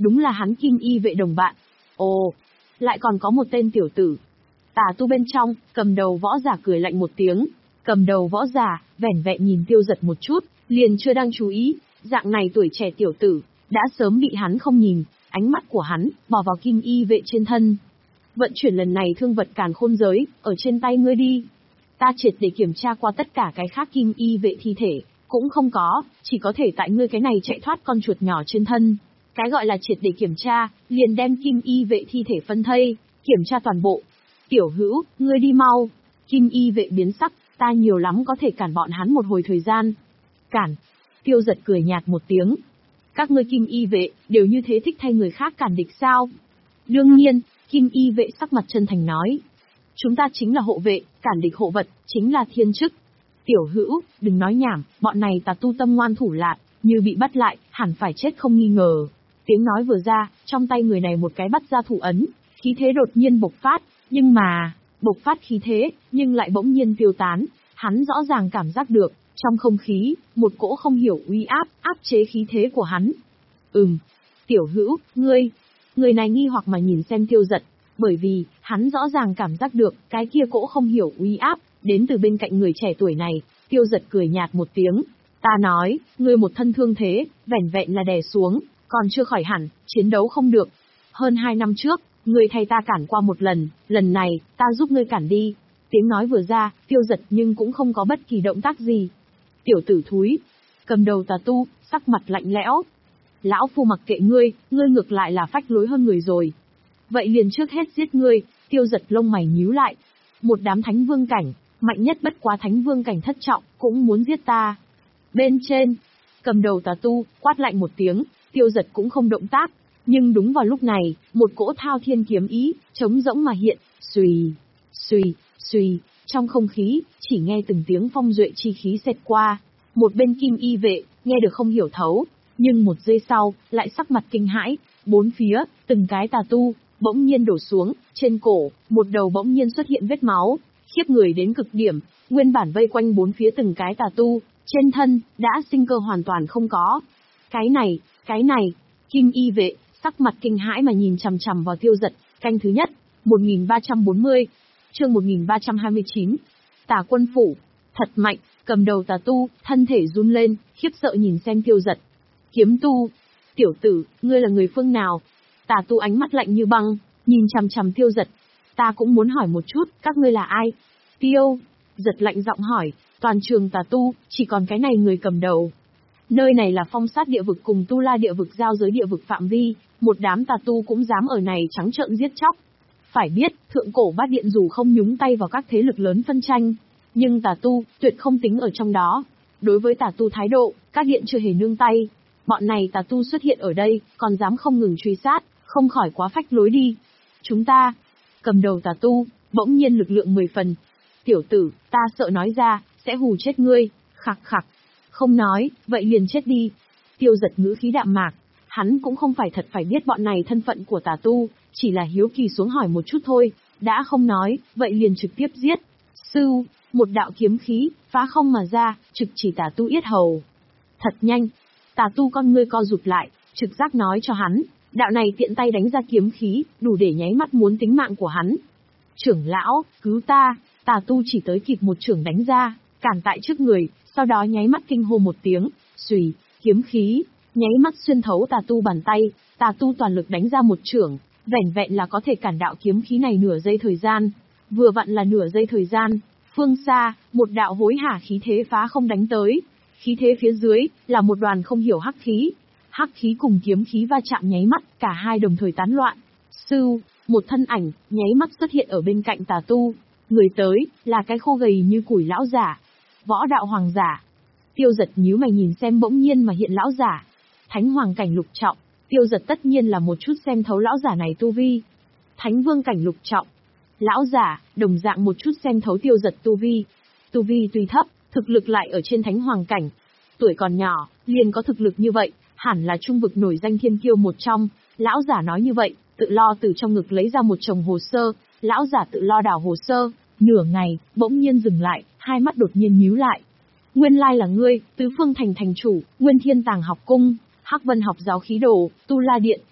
đúng là hắn Kim Y vệ đồng bạn. Ồ, lại còn có một tên tiểu tử. Tà tu bên trong, cầm đầu võ giả cười lạnh một tiếng. Cầm đầu võ giả, vẻn vẹn nhìn Tiêu Giật một chút, liền chưa đang chú ý, dạng này tuổi trẻ tiểu tử, đã sớm bị hắn không nhìn, ánh mắt của hắn, bỏ vào Kim Y vệ trên thân. Vận chuyển lần này thương vật càn khôn giới, ở trên tay ngươi đi. Ta triệt để kiểm tra qua tất cả cái khác Kim Y vệ thi thể, cũng không có, chỉ có thể tại ngươi cái này chạy thoát con chuột nhỏ trên thân. Cái gọi là triệt để kiểm tra, liền đem Kim Y vệ thi thể phân thây, kiểm tra toàn bộ. Tiểu hữu, ngươi đi mau. Kim Y vệ biến sắc, ta nhiều lắm có thể cản bọn hắn một hồi thời gian. Cản. Tiêu Giật cười nhạt một tiếng. Các ngươi Kim Y vệ, đều như thế thích thay người khác cản địch sao? Đương nhiên, Kim Y vệ sắc mặt chân thành nói. Chúng ta chính là hộ vệ, cản địch hộ vật, chính là thiên chức. Tiểu hữu, đừng nói nhảm, bọn này tà tu tâm ngoan thủ lạn, như bị bắt lại, hẳn phải chết không nghi ngờ. Tiếng nói vừa ra, trong tay người này một cái bắt ra thủ ấn, khí thế đột nhiên bộc phát, nhưng mà, bộc phát khí thế, nhưng lại bỗng nhiên tiêu tán, hắn rõ ràng cảm giác được, trong không khí, một cỗ không hiểu uy áp, áp chế khí thế của hắn. Ừm, tiểu hữu, ngươi, người này nghi hoặc mà nhìn xem Tiêu Giật, bởi vì, hắn rõ ràng cảm giác được, cái kia cỗ không hiểu uy áp, đến từ bên cạnh người trẻ tuổi này. Tiêu Giật cười nhạt một tiếng, ta nói, ngươi một thân thương thế, vẻn vẹn là đè xuống, còn chưa khỏi hẳn, chiến đấu không được. Hơn hai năm trước, ngươi thay ta cản qua một lần, lần này, ta giúp ngươi cản đi. Tiếng nói vừa ra, Tiêu Giật nhưng cũng không có bất kỳ động tác gì. Tiểu tử thúi, cầm đầu tà tu, sắc mặt lạnh lẽo. Lão phu mặc kệ ngươi, ngươi ngược lại là phách lối hơn người rồi. Vậy liền trước hết giết ngươi. Tiêu Giật lông mày nhíu lại. Một đám thánh vương cảnh, mạnh nhất bất quá thánh vương cảnh thất trọng, cũng muốn giết ta. Bên trên, cầm đầu tà tu, quát lạnh một tiếng, Tiêu Giật cũng không động tác. Nhưng đúng vào lúc này, một cỗ thao thiên kiếm ý, trống rỗng mà hiện, xùy, xùy, xùy, trong không khí, chỉ nghe từng tiếng phong duệ chi khí xẹt qua. Một bên Kim Y vệ, nghe được không hiểu thấu, nhưng một giây sau, lại sắc mặt kinh hãi, bốn phía, từng cái tà tu, bỗng nhiên đổ xuống, trên cổ, một đầu bỗng nhiên xuất hiện vết máu, khiếp người đến cực điểm, nguyên bản vây quanh bốn phía từng cái tà tu, trên thân, đã sinh cơ hoàn toàn không có. Cái này, cái này, Kim Y vệ, sắc mặt kinh hãi mà nhìn chằm chằm vào Tiêu Giật, canh thứ nhất, một nghìn ba trăm bốn mươi, chương một nghìn ba trăm hai mươi chín. Tà quân phủ, thật mạnh, cầm đầu tà tu, thân thể run lên, khiếp sợ nhìn xem Tiêu Giật. Kiếm tu, tiểu tử, ngươi là người phương nào? Tà tu ánh mắt lạnh như băng, nhìn chằm chằm Tiêu Giật. Ta cũng muốn hỏi một chút, các ngươi là ai? Tiêu, Giật lạnh giọng hỏi, toàn trường tà tu, chỉ còn cái này người cầm đầu. Nơi này là phong sát địa vực cùng tu la địa vực giao giới địa vực phạm vi, một đám tà tu cũng dám ở này trắng trợn giết chóc. Phải biết, thượng cổ bát điện dù không nhúng tay vào các thế lực lớn phân tranh, nhưng tà tu, tuyệt không tính ở trong đó. Đối với tà tu thái độ, các điện chưa hề nương tay. Bọn này tà tu xuất hiện ở đây, còn dám không ngừng truy sát, không khỏi quá phách lối đi. Chúng ta, cầm đầu tà tu, bỗng nhiên lực lượng mười phần. Tiểu tử, ta sợ nói ra, sẽ hù chết ngươi, khặc khặc. Không nói, vậy liền chết đi. Tiêu Giật ngữ khí đạm mạc, hắn cũng không phải thật phải biết bọn này thân phận của tà tu, chỉ là hiếu kỳ xuống hỏi một chút thôi, đã không nói, vậy liền trực tiếp giết. Sưu, một đạo kiếm khí, phá không mà ra, trực chỉ tà tu yết hầu. Thật nhanh, tà tu con ngươi co rụt lại, trực giác nói cho hắn, đạo này tiện tay đánh ra kiếm khí, đủ để nháy mắt muốn tính mạng của hắn. Trưởng lão, cứu ta, tà tu chỉ tới kịp một trưởng đánh ra, cản tại trước người, sau đó nháy mắt kinh hô một tiếng, xùy, kiếm khí, nháy mắt xuyên thấu tà tu bàn tay, tà tu toàn lực đánh ra một trưởng, vẻn vẹn là có thể cản đạo kiếm khí này nửa giây thời gian, vừa vặn là nửa giây thời gian, phương xa, một đạo hối hả khí thế phá không đánh tới, khí thế phía dưới, là một đoàn không hiểu hắc khí, hắc khí cùng kiếm khí va chạm nháy mắt, cả hai đồng thời tán loạn, sưu, một thân ảnh, nháy mắt xuất hiện ở bên cạnh tà tu, người tới, là cái khô gầy như củi lão giả, võ đạo hoàng giả. Tiêu Giật nhíu mày nhìn xem bỗng nhiên mà hiện lão giả, thánh hoàng cảnh lục trọng, Tiêu Giật tất nhiên là một chút xem thấu lão giả này tu vi. Thánh vương cảnh lục trọng, lão giả, đồng dạng một chút xem thấu Tiêu Giật tu vi. Tu vi tuy thấp, thực lực lại ở trên thánh hoàng cảnh. Tuổi còn nhỏ, liền có thực lực như vậy, hẳn là trung vực nổi danh thiên kiêu một trong. Lão giả nói như vậy, tự lo từ trong ngực lấy ra một chồng hồ sơ, lão giả tự lo đảo hồ sơ, nửa ngày, bỗng nhiên dừng lại, hai mắt đột nhiên nhíu lại. Nguyên lai là ngươi, Tứ Phương Thành thành chủ, Nguyên Thiên Tàng học cung, Hắc Vân học giáo khí đồ, Tu La Điện,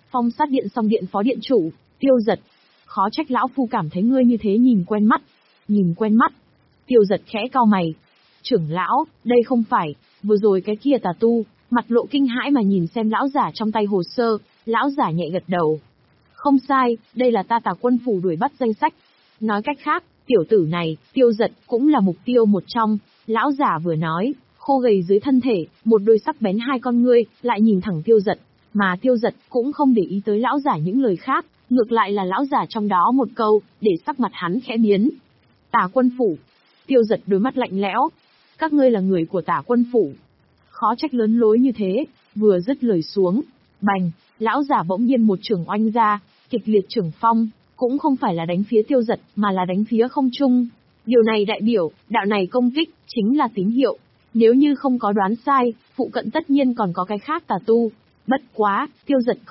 Phong Sát Điện Song Điện phó điện chủ, Tiêu Giật. Khó trách lão phu cảm thấy ngươi như thế nhìn quen mắt. Nhìn quen mắt. Tiêu Giật khẽ cau mày. Trưởng lão, đây không phải, vừa rồi cái kia tà tu, mặt lộ kinh hãi mà nhìn xem lão giả trong tay hồ sơ, lão giả nhẹ gật đầu. Không sai, đây là ta Tà Quân phủ đuổi bắt danh sách. Nói cách khác, tiểu tử này, Tiêu Giật cũng là mục tiêu một trong, lão giả vừa nói, khô gầy dưới thân thể, một đôi sắc bén hai con ngươi, lại nhìn thẳng Tiêu Giật, mà Tiêu Giật cũng không để ý tới lão giả những lời khác, ngược lại là lão giả trong đó một câu, để sắc mặt hắn khẽ biến. Tà Quân phủ. Tiêu Giật đôi mắt lạnh lẽo. Các ngươi là người của Tà Quân phủ. Khó trách lớn lối như thế, vừa dứt lời xuống. Bành, lão giả bỗng nhiên một trường oanh ra, kịch liệt trưởng phong, cũng không phải là đánh phía Tiêu Giật, mà là đánh phía không trung. Điều này đại biểu, đạo này công kích, chính là tín hiệu. Nếu như không có đoán sai, phụ cận tất nhiên còn có cái khác tà tu. Bất quá, Tiêu Giật